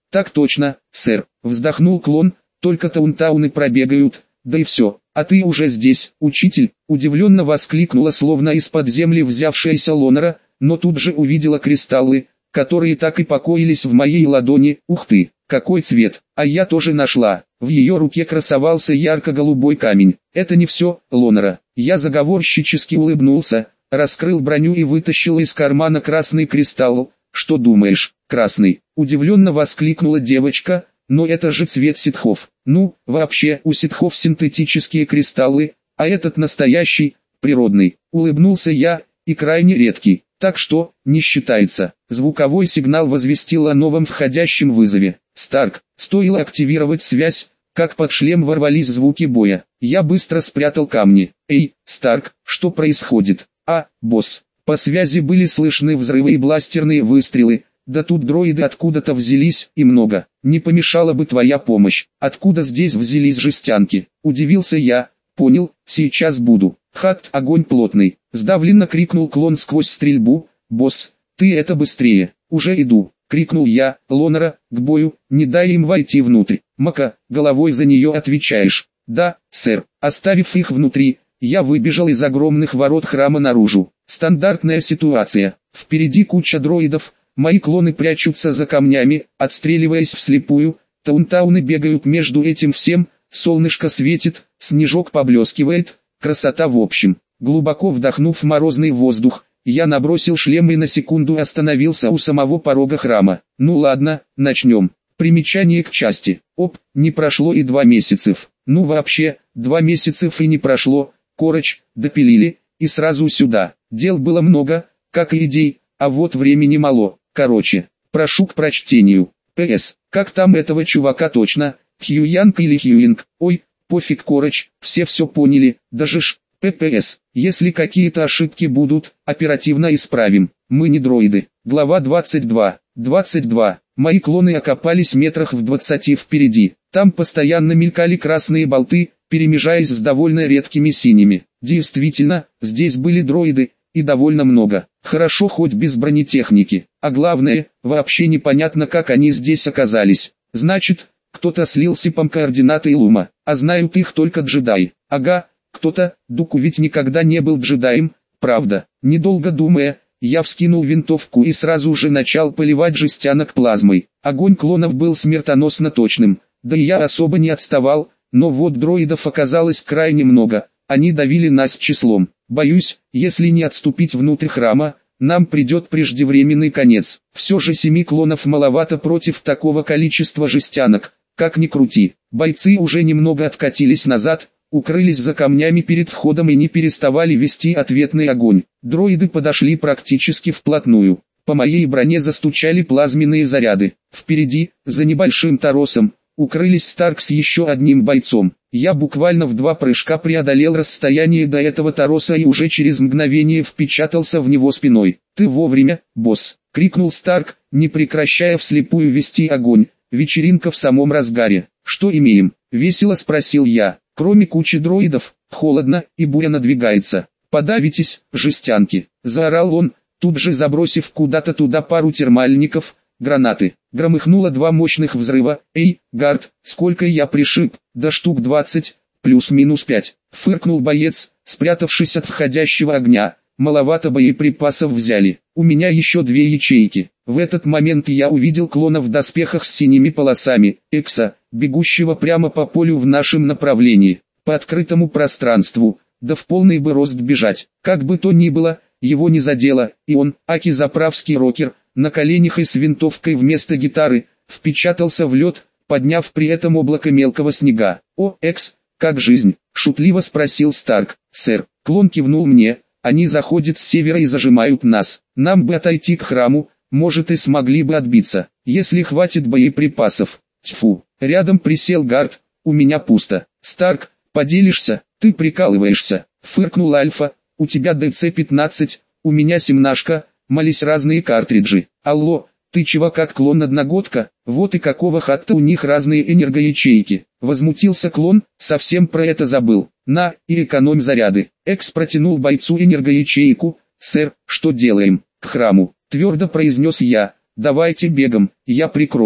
Так точно, сэр, вздохнул клон, только таунтауны пробегают, да и все. А ты уже здесь, учитель, удивленно воскликнула словно из-под земли взявшаяся Лонера, но тут же увидела кристаллы, которые так и покоились в моей ладони. Ух ты, какой цвет, а я тоже нашла. В ее руке красовался ярко-голубой камень. Это не все, Лонера. Я заговорщически улыбнулся, раскрыл броню и вытащил из кармана красный кристалл. Что думаешь, красный? Удивленно воскликнула девочка. Но это же цвет ситхов. Ну, вообще, у ситхов синтетические кристаллы, а этот настоящий, природный. Улыбнулся я, и крайне редкий. Так что, не считается. Звуковой сигнал возвестил о новом входящем вызове. Старк, стоило активировать связь, как под шлем ворвались звуки боя. Я быстро спрятал камни. Эй, Старк, что происходит? А, босс. По связи были слышны взрывы и бластерные выстрелы. Да тут дроиды откуда-то взялись, и много. Не помешала бы твоя помощь. Откуда здесь взялись жестянки? Удивился я. Понял, сейчас буду. Хат, огонь плотный. Сдавленно крикнул клон сквозь стрельбу. Босс, ты это быстрее. Уже иду. Крикнул я. Лонера, к бою, не дай им войти внутрь. Мака, головой за нее отвечаешь. Да, сэр. Оставив их внутри, я выбежал из огромных ворот храма наружу. Стандартная ситуация. Впереди куча дроидов. Мои клоны прячутся за камнями, отстреливаясь вслепую, таунтауны бегают между этим всем, солнышко светит, снежок поблескивает, красота в общем. Глубоко вдохнув морозный воздух, я набросил шлем и на секунду остановился у самого порога храма. Ну ладно, начнем. Примечание к части. Оп, не прошло и два месяцев. Ну вообще, два месяцев и не прошло, короче, допилили, и сразу сюда. Дел было много, как и идей, а вот времени мало. Короче, прошу к прочтению. П.С. Как там этого чувака точно? Хьюянг или Хьюинг? Ой, пофиг, короче, все все поняли, даже ж. П П С. Если какие-то ошибки будут, оперативно исправим. Мы не дроиды. Глава двадцать два. двадцать два. Мои клоны окопались метрах в двадцати впереди. Там постоянно мелькали красные болты, перемежаясь с довольно редкими синими. Действительно, здесь были дроиды, и довольно много. Хорошо хоть без бронетехники. А главное, вообще непонятно, как они здесь оказались. Значит, кто-то слил сипом координаты Илума, а знают их только джедаи. Ага, кто-то, Дуку ведь никогда не был джедаем, правда. Недолго думая, я вскинул винтовку и сразу же начал поливать жестянок плазмой. Огонь клонов был смертоносно точным, да и я особо не отставал, но вот дроидов оказалось крайне много, они давили нас числом. Боюсь, если не отступить внутрь храма, нам придет преждевременный конец. Все же семи клонов маловато против такого количества жестянок, как ни крути. Бойцы уже немного откатились назад, укрылись за камнями перед входом и не переставали вести ответный огонь. Дроиды подошли практически вплотную. По моей броне застучали плазменные заряды. Впереди, за небольшим торосом, укрылись Старк с еще одним бойцом. Я буквально в два прыжка преодолел расстояние до этого тороса и уже через мгновение впечатался в него спиной. «Ты вовремя, босс!» — крикнул Старк, не прекращая вслепую вести огонь. Вечеринка в самом разгаре. «Что имеем?» — весело спросил я. «Кроме кучи дроидов, холодно и буря надвигается. Подавитесь, жестянки!» — заорал он, тут же забросив куда-то туда пару термальников, гранаты. Громыхнуло два мощных взрыва. «Эй, Гард, сколько я пришиб?» «Да штук двадцать, плюс-минус пять», — фыркнул боец, спрятавшись от входящего огня. «Маловато боеприпасов взяли. У меня еще две ячейки». В этот момент я увидел клона в доспехах с синими полосами, Экса, бегущего прямо по полю в нашем направлении, по открытому пространству, да в полный бы рост бежать. Как бы то ни было, его не задело, и он, аки заправский рокер, на коленях и с винтовкой вместо гитары, впечатался в лед, подняв при этом облако мелкого снега. «О, Экс, как жизнь?» — шутливо спросил Старк. «Сэр», — клон кивнул мне, — «они заходят с севера и зажимают нас. Нам бы отойти к храму, может и смогли бы отбиться, если хватит боеприпасов». Тьфу, рядом присел Гард, «У меня пусто». «Старк, поделишься?» «Ты прикалываешься», — фыркнул Альфа, «у тебя Д Ц пятнадцать, у меня семнашка, молись разные картриджи». «Алло, ты чего как клон-одногодка? Вот и какого хатта у них разные энергоячейки?» Возмутился клон, совсем про это забыл. «На, и экономь заряды». Экс протянул бойцу энергоячейку. «Сэр, что делаем?» «К храму», твердо произнес я. «Давайте бегом, я прикрою».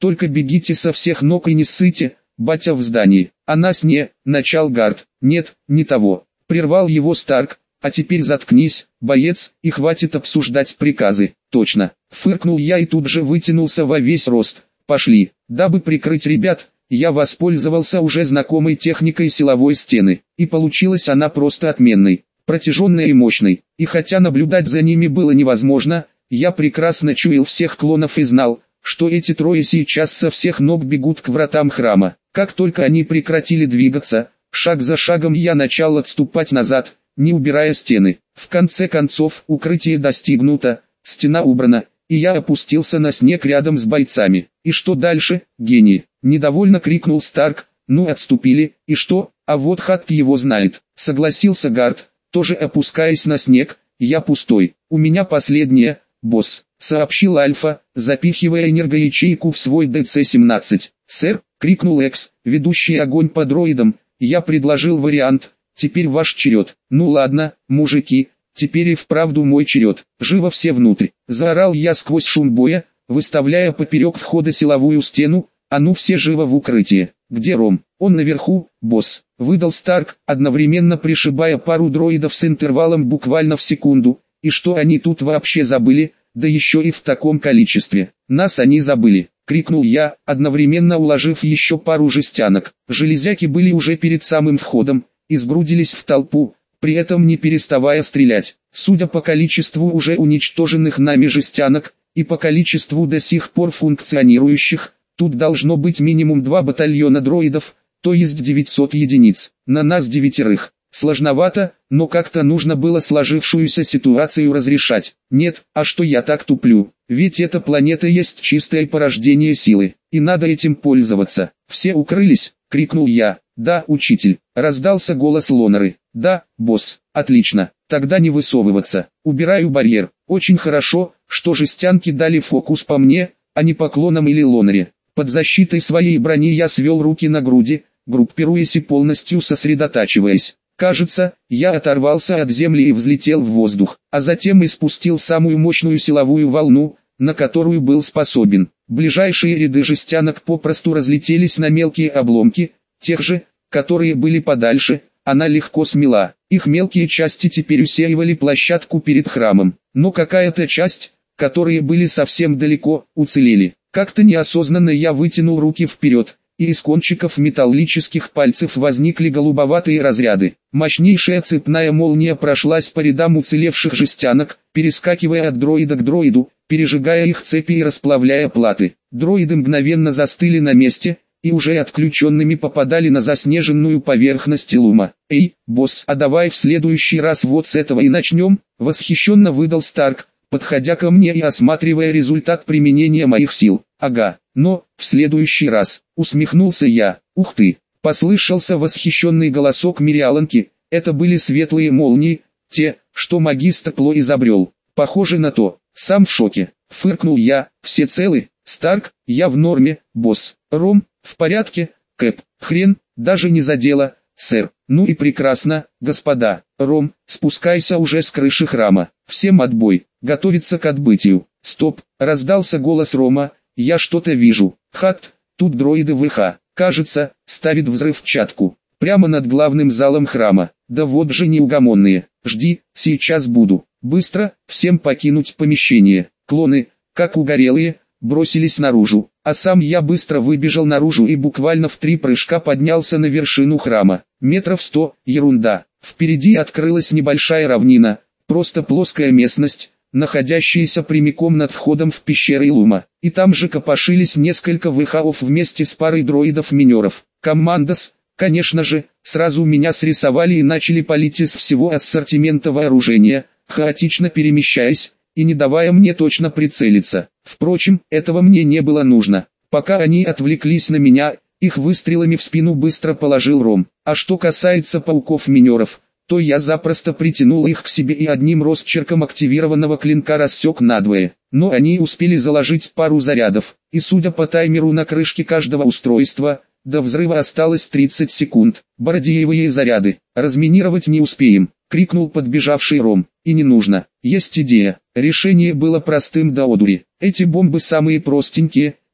только бегите со всех ног и не ссыте, батя в здании. А нас не, начал Гард. Нет, не того. Прервал его Старк. А теперь заткнись, боец, и хватит обсуждать приказы. Точно. Фыркнул я и тут же вытянулся во весь рост. Пошли. Дабы прикрыть ребят, я воспользовался уже знакомой техникой силовой стены. И получилась она просто отменной, протяженной и мощной. И хотя наблюдать за ними было невозможно, я прекрасно чуял всех клонов и знал, что эти трое сейчас со всех ног бегут к вратам храма. Как только они прекратили двигаться, шаг за шагом я начал отступать назад, не убирая стены. В конце концов, укрытие достигнуто, стена убрана, и я опустился на снег рядом с бойцами. «И что дальше, гений?» – недовольно крикнул Старк. «Ну отступили, и что? А вот Хатт его знает», – согласился Гард, тоже опускаясь на снег. «Я пустой, у меня последнее, босс», – сообщил Альфа, запихивая энергоячейку в свой дэ цэ семнадцать. «Сэр», – крикнул Экс, ведущий огонь по дроидам, – «я предложил вариант». Теперь ваш черед. Ну ладно, мужики, теперь и вправду мой черед. Живо все внутрь. Заорал я сквозь шум боя, выставляя поперек входа силовую стену. А ну все живо в укрытие. Где Ром? Он наверху, босс. Выдал Старк, одновременно пришибая пару дроидов с интервалом буквально в секунду. И что они тут вообще забыли, да еще и в таком количестве. Нас они забыли. Крикнул я, одновременно уложив еще пару жестянок. Железяки были уже перед самым входом и сгрудились в толпу, при этом не переставая стрелять. Судя по количеству уже уничтоженных нами жестянок, и по количеству до сих пор функционирующих, тут должно быть минимум два батальона дроидов, то есть девятьсот единиц. На нас девятерых. Сложновато, но как-то нужно было сложившуюся ситуацию разрешать. Нет, а что я так туплю? Ведь эта планета есть чистое порождение силы, и надо этим пользоваться. Все укрылись, крикнул я. Да, учитель, раздался голос Лонары. Да, босс, отлично, тогда не высовываться. Убираю барьер. Очень хорошо, что жестянки дали фокус по мне, а не по клонам или Лонаре. Под защитой своей брони я свел руки на груди, группируясь и полностью сосредотачиваясь. Кажется, я оторвался от земли и взлетел в воздух, а затем испустил самую мощную силовую волну, на которую был способен. Ближайшие ряды жестянок попросту разлетелись на мелкие обломки, тех же, которые были подальше, она легко смела. Их мелкие части теперь усеивали площадку перед храмом, но какая-то часть, которые были совсем далеко, уцелели. Как-то неосознанно я вытянул руки вперед, и из кончиков металлических пальцев возникли голубоватые разряды. Мощнейшая цепная молния прошлась по рядам уцелевших жестянок, перескакивая от дроида к дроиду, пережигая их цепи и расплавляя платы. Дроиды мгновенно застыли на месте, и уже отключенными попадали на заснеженную поверхность Лума. «Эй, босс, а давай в следующий раз вот с этого и начнем», — восхищенно выдал Старк, подходя ко мне и осматривая результат применения моих сил. «Ага, но, в следующий раз», — усмехнулся я. «Ух ты!» — послышался восхищенный голосок Мириаланки. Это были светлые молнии, те, что магистр Пло изобрел. «Похоже на то, сам в шоке», — фыркнул я. «Все целы?» «Старк, я в норме, босс». «Ром, в порядке?» «Кэп, хрен, даже не задело, сэр». «Ну и прекрасно, господа». «Ром, спускайся уже с крыши храма. Всем отбой, готовиться к отбытию». «Стоп», — раздался голос Рома. «Я что-то вижу. Хат, тут дроиды ВХ, кажется, ставит взрывчатку. Прямо над главным залом храма. Да вот же неугомонные. Жди, сейчас буду». Быстро, всем покинуть помещение. Клоны, как угорелые, бросились наружу, а сам я быстро выбежал наружу и буквально в три прыжка поднялся на вершину храма. Метров сто, ерунда. Впереди открылась небольшая равнина, просто плоская местность, находящаяся прямиком над входом в пещеры Лума. И там же копошились несколько ВХов вместе с парой дроидов-минеров. Командос, конечно же, сразу меня срисовали и начали палить из всего ассортимента вооружения, хаотично перемещаясь, и не давая мне точно прицелиться. Впрочем, этого мне не было нужно. Пока они отвлеклись на меня, их выстрелами в спину быстро положил Ром. А что касается пауков-минеров, то я запросто притянул их к себе и одним росчерком активированного клинка рассек надвое. Но они успели заложить пару зарядов, и судя по таймеру на крышке каждого устройства, до взрыва осталось тридцать секунд. «Бородиевые заряды, разминировать не успеем», — крикнул подбежавший Ром. «И не нужно, есть идея». Решение было простым до одури. Эти бомбы самые простенькие,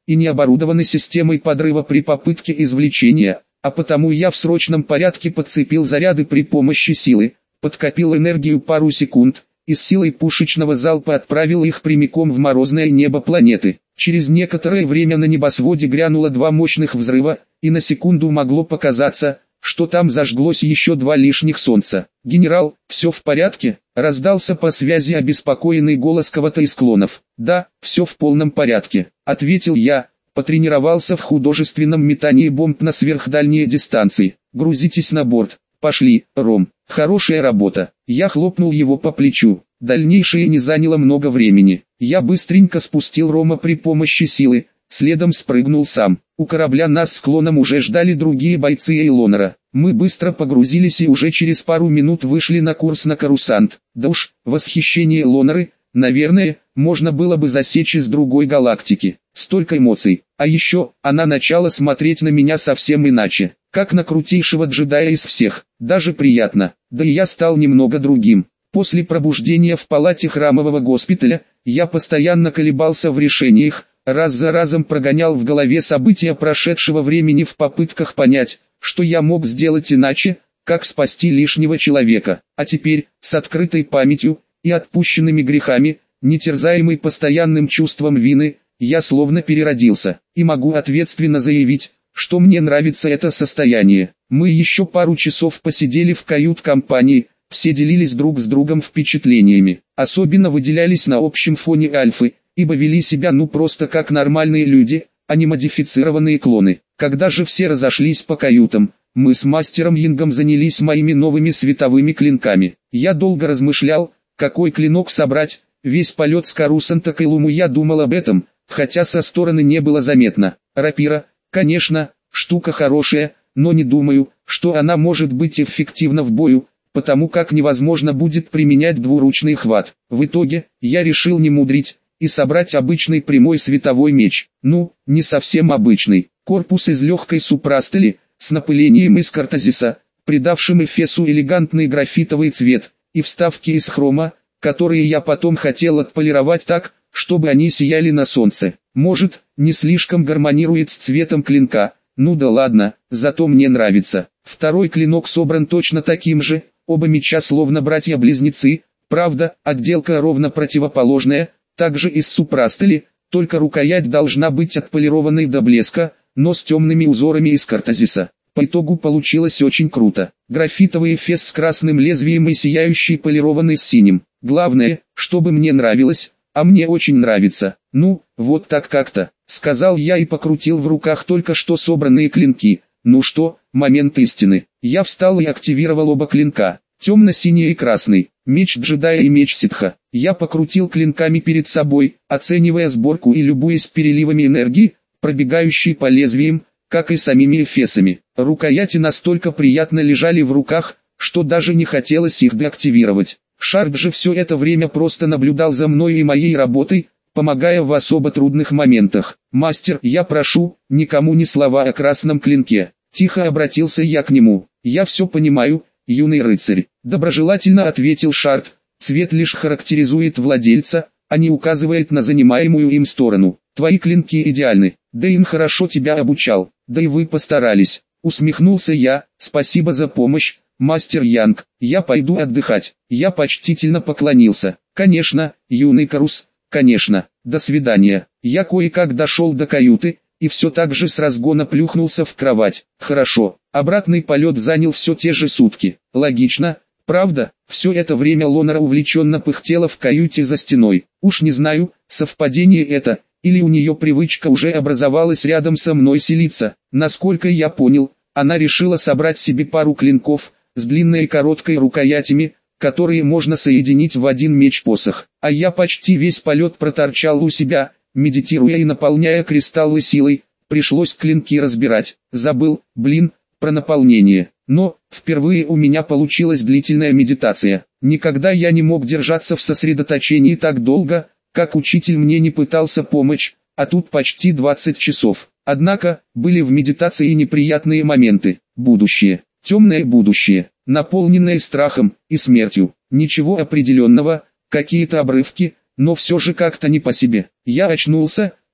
и не оборудованы системой подрыва при попытке извлечения, а потому я в срочном порядке подцепил заряды при помощи силы, подкопил энергию пару секунд, и с силой пушечного залпа отправил их прямиком в морозное небо планеты. Через некоторое время на небосводе грянуло два мощных взрыва, и на секунду могло показаться, что там зажглось еще два лишних солнца. «Генерал, все в порядке?» — раздался по связи обеспокоенный голос кого-то из клонов. «Да, все в полном порядке», — ответил я, потренировался в художественном метании бомб на сверхдальние дистанции. «Грузитесь на борт, пошли, Ром, хорошая работа». Я хлопнул его по плечу. Дальнейшее не заняло много времени. Я быстренько спустил Рома при помощи силы, следом спрыгнул сам. У корабля нас с клоном уже ждали другие бойцы Эйлонера. Мы быстро погрузились и уже через пару минут вышли на курс на Корусант. Да уж, восхищение Эйлонеры, наверное, можно было бы засечь из другой галактики. Столько эмоций. А еще, она начала смотреть на меня совсем иначе, как на крутейшего джедая из всех. Даже приятно. Да и я стал немного другим. После пробуждения в палате храмового госпиталя, я постоянно колебался в решениях, раз за разом прогонял в голове события прошедшего времени в попытках понять, что я мог сделать иначе, как спасти лишнего человека. А теперь, с открытой памятью и отпущенными грехами, не терзаемый постоянным чувством вины, я словно переродился, и могу ответственно заявить, что мне нравится это состояние. Мы еще пару часов посидели в кают-компании, все делились друг с другом впечатлениями. Особенно выделялись на общем фоне альфы, ибо вели себя ну просто как нормальные люди, а не модифицированные клоны. Когда же все разошлись по каютам, мы с мастером Йингом занялись моими новыми световыми клинками. Я долго размышлял, какой клинок собрать. Весь полет с Корусанта к Илуму я думал об этом, хотя со стороны не было заметно. Рапира, конечно, штука хорошая, но не думаю, что она может быть эффективна в бою, потому как невозможно будет применять двуручный хват. В итоге, я решил не мудрить, и собрать обычный прямой световой меч. Ну, не совсем обычный. Корпус из легкой супрастели, с напылением из картазиса, придавшим эфесу элегантный графитовый цвет, и вставки из хрома, которые я потом хотел отполировать так, чтобы они сияли на солнце. Может, не слишком гармонирует с цветом клинка, ну да ладно, зато мне нравится. Второй клинок собран точно таким же, оба меча словно братья-близнецы, правда, отделка ровно противоположная, также из супрастели, только рукоять должна быть отполированной до блеска, но с темными узорами из картазиса. По итогу получилось очень круто. Графитовый эфес с красным лезвием и сияющий полированный с синим. Главное, чтобы мне нравилось, а мне очень нравится. Ну, вот так как-то, сказал я и покрутил в руках только что собранные клинки. Ну что, момент истины. Я встал и активировал оба клинка. Темно-синий и красный, меч джедая и меч ситха. Я покрутил клинками перед собой, оценивая сборку и любуясь переливами энергии, пробегающей по лезвиям, как и самими эфесами. Рукояти настолько приятно лежали в руках, что даже не хотелось их деактивировать. Шарк же все это время просто наблюдал за мной и моей работой, помогая в особо трудных моментах. «Мастер, я прошу, никому ни слова о красном клинке». Тихо обратился я к нему. «Я все понимаю, юный рыцарь», — доброжелательно ответил Шарк. «Цвет лишь характеризует владельца, а не указывает на занимаемую им сторону. Твои клинки идеальны, Дэйн хорошо тебя обучал, да и вы постарались». Усмехнулся я. «Спасибо за помощь, мастер Янг, я пойду отдыхать». Я почтительно поклонился. «Конечно, юный Карус, конечно, до свидания». Я кое-как дошел до каюты, и все так же с разгона плюхнулся в кровать. Хорошо, обратный полет занял все те же сутки. Логично, правда? Все это время Лонера увлеченно пыхтела в каюте за стеной. Уж не знаю, совпадение это, или у нее привычка уже образовалась рядом со мной селиться. Насколько я понял, она решила собрать себе пару клинков, с длинной и короткой рукоятями, которые можно соединить в один меч-посох. А я почти весь полет проторчал у себя, медитируя и наполняя кристаллы силой. Пришлось клинки разбирать. Забыл, блин, про наполнение. Но, впервые у меня получилась длительная медитация. Никогда я не мог держаться в сосредоточении так долго, как учитель мне не пытался помочь, а тут почти двадцать часов. Однако, были в медитации неприятные моменты. Будущее. Темное будущее, наполненное страхом и смертью. Ничего определенного, какие-то обрывки, но все же как-то не по себе. Я очнулся,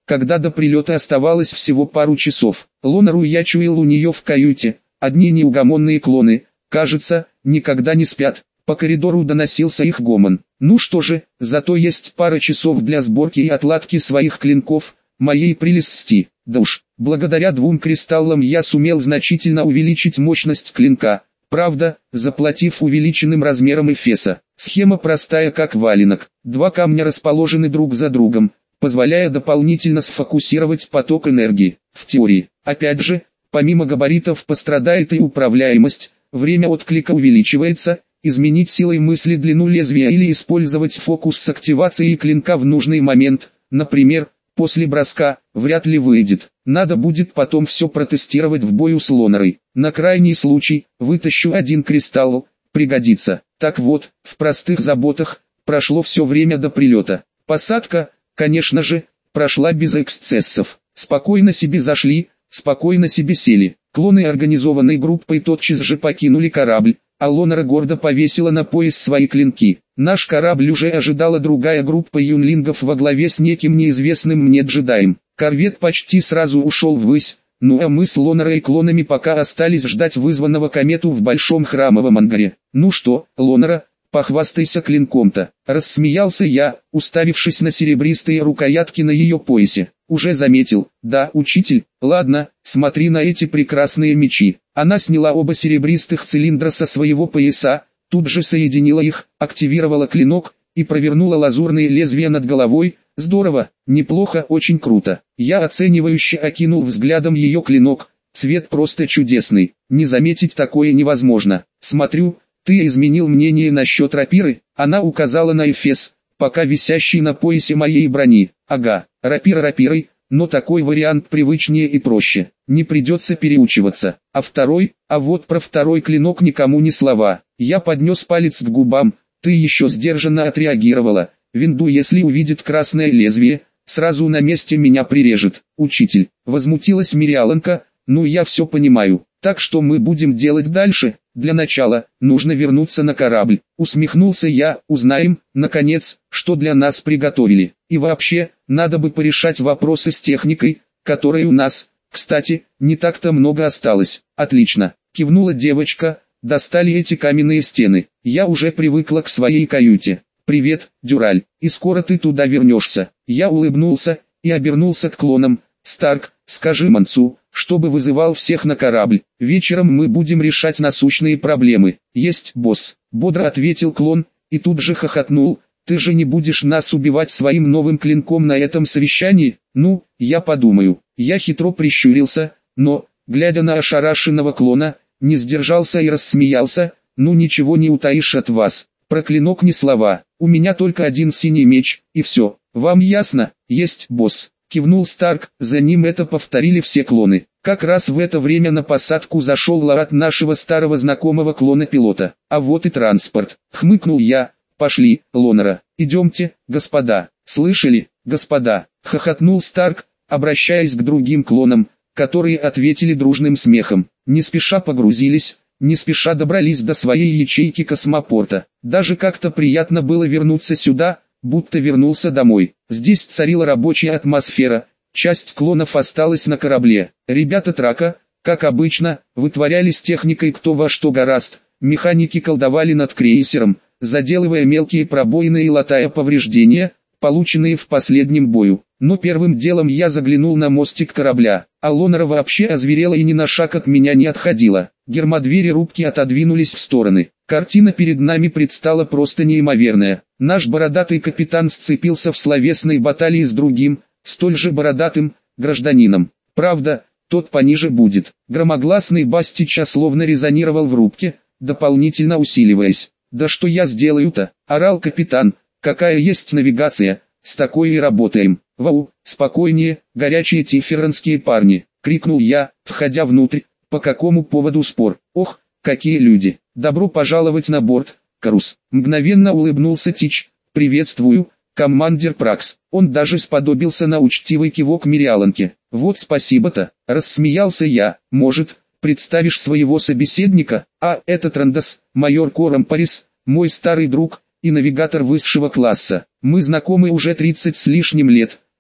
когда до прилета оставалось всего пару часов. Лонару я чуял у нее в каюте, одни неугомонные клоны, кажется, никогда не спят. По коридору доносился их гомон. Ну что же, зато есть пара часов для сборки и отладки своих клинков, моей прелести. Да уж, благодаря двум кристаллам я сумел значительно увеличить мощность клинка, правда, заплатив увеличенным размером эфеса. Схема простая как валенок. Два камня расположены друг за другом, позволяя дополнительно сфокусировать поток энергии. В теории, опять же, помимо габаритов пострадает и управляемость, время отклика увеличивается. Изменить силой мысли длину лезвия или использовать фокус с активацией клинка в нужный момент, например, после броска, вряд ли выйдет. Надо будет потом все протестировать в бою с Лонарой. На крайний случай, вытащу один кристалл, пригодится. Так вот, в простых заботах, прошло все время до прилета. Посадка, конечно же, прошла без эксцессов. Спокойно себе зашли, спокойно себе сели. Клоны организованной группой тотчас же покинули корабль, а Лонара гордо повесила на пояс свои клинки. Наш корабль уже ожидала другая группа юнлингов во главе с неким неизвестным мне джедаем. Корвет почти сразу ушел ввысь, ну а мы с Лонарой и клонами пока остались ждать вызванного комету в большом храмовом ангаре. Ну что, Лонара, похвастайся клинком-то. Рассмеялся я, уставившись на серебристые рукоятки на ее поясе. Уже заметил, да, учитель, ладно, смотри на эти прекрасные мечи. Она сняла оба серебристых цилиндра со своего пояса, тут же соединила их, активировала клинок и провернула лазурные лезвия над головой. Здорово, неплохо, очень круто. Я оценивающе окинул взглядом ее клинок, цвет просто чудесный, не заметить такое невозможно. Смотрю, ты изменил мнение насчет рапиры, она указала на эфес, пока висящий на поясе моей брони. Ага, рапира рапирой, но такой вариант привычнее и проще, не придется переучиваться. А второй, а вот про второй клинок никому ни слова. Я поднес палец к губам, ты еще сдержанно отреагировала. Винду, если увидит красное лезвие, сразу на месте меня прирежет. Учитель, возмутилась Мириаланка, ну я все понимаю, так что мы будем делать дальше? Для начала, нужно вернуться на корабль. Усмехнулся я, узнаем, наконец, что для нас приготовили. И вообще, надо бы порешать вопросы с техникой, которой у нас, кстати, не так-то много осталось. Отлично, кивнула девочка, достали эти каменные стены. Я уже привыкла к своей каюте. Привет, Дюраль, и скоро ты туда вернешься. Я улыбнулся и обернулся к клонам. Старк, скажи Манцу, чтобы вызывал всех на корабль. Вечером мы будем решать насущные проблемы. Есть, босс, бодро ответил клон, и тут же хохотнул. Ты же не будешь нас убивать своим новым клинком на этом совещании? Ну, я подумаю. Я хитро прищурился, но, глядя на ошарашенного клона, не сдержался и рассмеялся. Ну ничего не утаишь от вас. Про клинок ни слова. У меня только один синий меч, и все. Вам ясно? Есть, босс. Кивнул Старк, за ним это повторили все клоны. Как раз в это время на посадку зашел Лаат нашего старого знакомого клона-пилота. А вот и транспорт. Хмыкнул я. Пошли, Лонара. Идемте, господа. Слышали, господа? Хохотнул Старк, обращаясь к другим клонам, которые ответили дружным смехом. Не спеша погрузились, не спеша добрались до своей ячейки космопорта. Даже как-то приятно было вернуться сюда, будто вернулся домой. Здесь царила рабочая атмосфера, часть клонов осталась на корабле. Ребята Трака, как обычно, вытворяли с техникой кто во что гораст. Механики колдовали над крейсером, заделывая мелкие пробоины и латая повреждения, полученные в последнем бою. Но первым делом я заглянул на мостик корабля, а Лонара вообще озверела и ни на шаг от меня не отходила. Гермодвери рубки отодвинулись в стороны. Картина перед нами предстала просто неимоверная. Наш бородатый капитан сцепился в словесной баталии с другим, столь же бородатым, гражданином. Правда, тот пониже будет. Громогласный бас сейчас словно резонировал в рубке, дополнительно усиливаясь. «Да что я сделаю-то?» – орал капитан. «Какая есть навигация, с такой и работаем». «Вау, спокойнее, горячие тиферанские парни!» – крикнул я, входя внутрь. «По какому поводу спор? Ох, какие люди! Добро пожаловать на борт, Карус!» Мгновенно улыбнулся Тич. «Приветствую, командир Пракс». Он даже сподобился на учтивый кивок Мириаланке. «Вот спасибо-то!» – рассмеялся я. «Может, представишь своего собеседника? А, это Трандас, майор Корампарис, мой старый друг и навигатор высшего класса. Мы знакомы уже тридцать с лишним лет,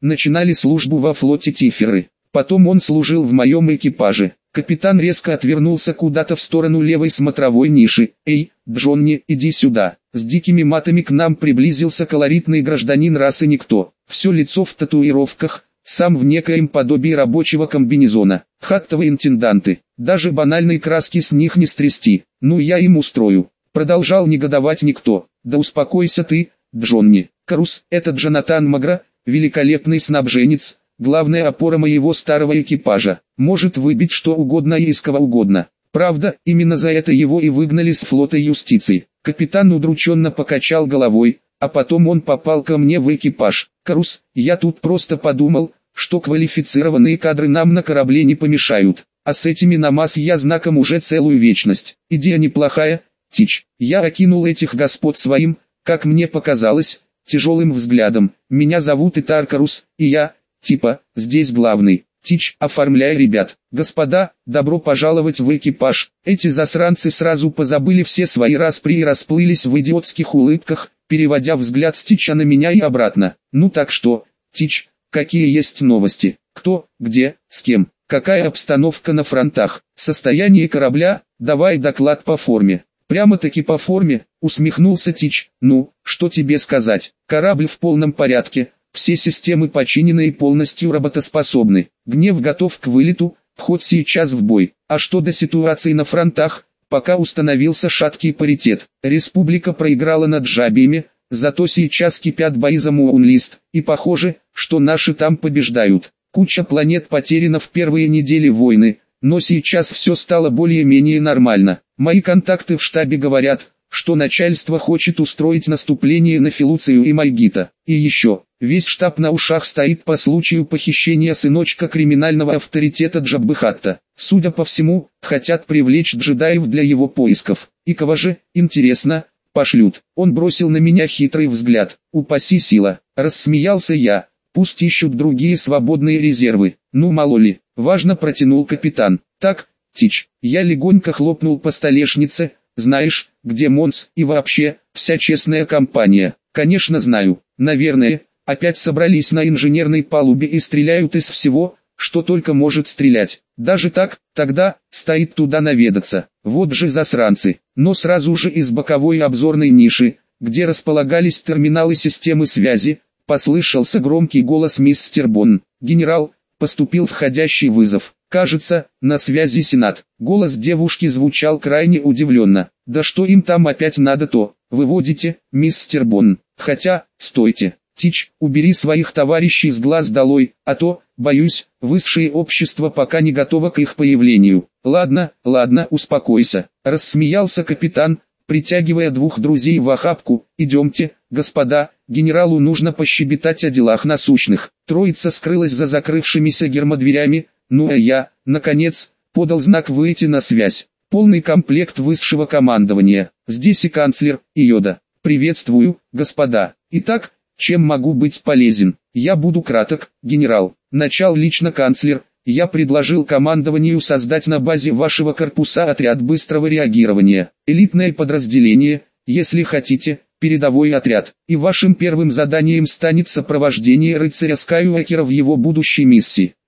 начинали службу во флоте Тиферы. Потом он служил в моем экипаже. Капитан резко отвернулся куда-то в сторону левой смотровой ниши. «Эй, Джонни, иди сюда!» С дикими матами к нам приблизился колоритный гражданин расы Никто. Все лицо в татуировках, сам в некоем подобии рабочего комбинезона. Хаттовые интенданты, даже банальной краски с них не стрясти. Ну я им устрою. Продолжал негодовать Никто. Да успокойся ты, Джонни. Карус, это Джонатан Магра, великолепный снабженец, главная опора моего старого экипажа. Может выбить что угодно и из кого угодно. Правда, именно за это его и выгнали с флота юстиции. Капитан удрученно покачал головой, а потом он попал ко мне в экипаж. Карус, я тут просто подумал, что квалифицированные кадры нам на корабле не помешают. А с этими намаз я знаком уже целую вечность. Идея неплохая, Тич. Я окинул этих господ своим, как мне показалось, тяжелым взглядом. Меня зовут Итар Карус, и я, типа, здесь главный. Тич, оформляй ребят. Господа, добро пожаловать в экипаж. Эти засранцы сразу позабыли все свои распри и расплылись в идиотских улыбках, переводя взгляд с Тича на меня и обратно. Ну так что, Тич, какие есть новости? Кто, где, с кем? Какая обстановка на фронтах? Состояние корабля? Давай доклад по форме. Прямо-таки по форме, усмехнулся Тич. Ну, что тебе сказать? Корабль в полном порядке. Все системы починены и полностью работоспособны. Гнев готов к вылету, вход сейчас в бой. А что до ситуации на фронтах? Пока установился шаткий паритет. Республика проиграла над Джабиями, зато сейчас кипят бои за Муунлист, и похоже, что наши там побеждают. Куча планет потеряна в первые недели войны, но сейчас все стало более-менее нормально. Мои контакты в штабе говорят, что начальство хочет устроить наступление на Филуцию и Мальгита. И еще, весь штаб на ушах стоит по случаю похищения сыночка криминального авторитета Джаббы-Хатта. Судя по всему, хотят привлечь джедаев для его поисков. И кого же, интересно, пошлют? Он бросил на меня хитрый взгляд. Упаси сила. Рассмеялся я. Пусть ищут другие свободные резервы. Ну мало ли, важно, протянул капитан. Так, Тич, я легонько хлопнул по столешнице. Знаешь, где Монс и вообще, вся честная компания? Конечно знаю. Наверное, опять собрались на инженерной палубе и стреляют из всего, что только может стрелять. Даже так, тогда, стоит туда наведаться. Вот же засранцы. Но сразу же из боковой обзорной ниши, где располагались терминалы системы связи, послышался громкий голос мистер Бонн. «Генерал, поступил входящий вызов. Кажется, на связи Сенат». Голос девушки звучал крайне удивленно. «Да что им там опять надо-то? Выводите, мистер Бонн? Хотя, стойте. Тич, убери своих товарищей с глаз долой, а то, боюсь, высшее общество пока не готово к их появлению». «Ладно, ладно, успокойся», — рассмеялся капитан, притягивая двух друзей в охапку. «Идемте, господа, генералу нужно пощебетать о делах насущных». Троица скрылась за закрывшимися гермодверями, ну а я, наконец, подал знак выйти на связь. Полный комплект высшего командования. Здесь и канцлер, и Йода. «Приветствую, господа. Итак, чем могу быть полезен? Я буду краток, генерал. Начал лично канцлер. Я предложил командованию создать на базе вашего корпуса отряд быстрого реагирования. Элитное подразделение, если хотите, передовой отряд. И вашим первым заданием станет сопровождение рыцаря Скайуокера в его будущей миссии.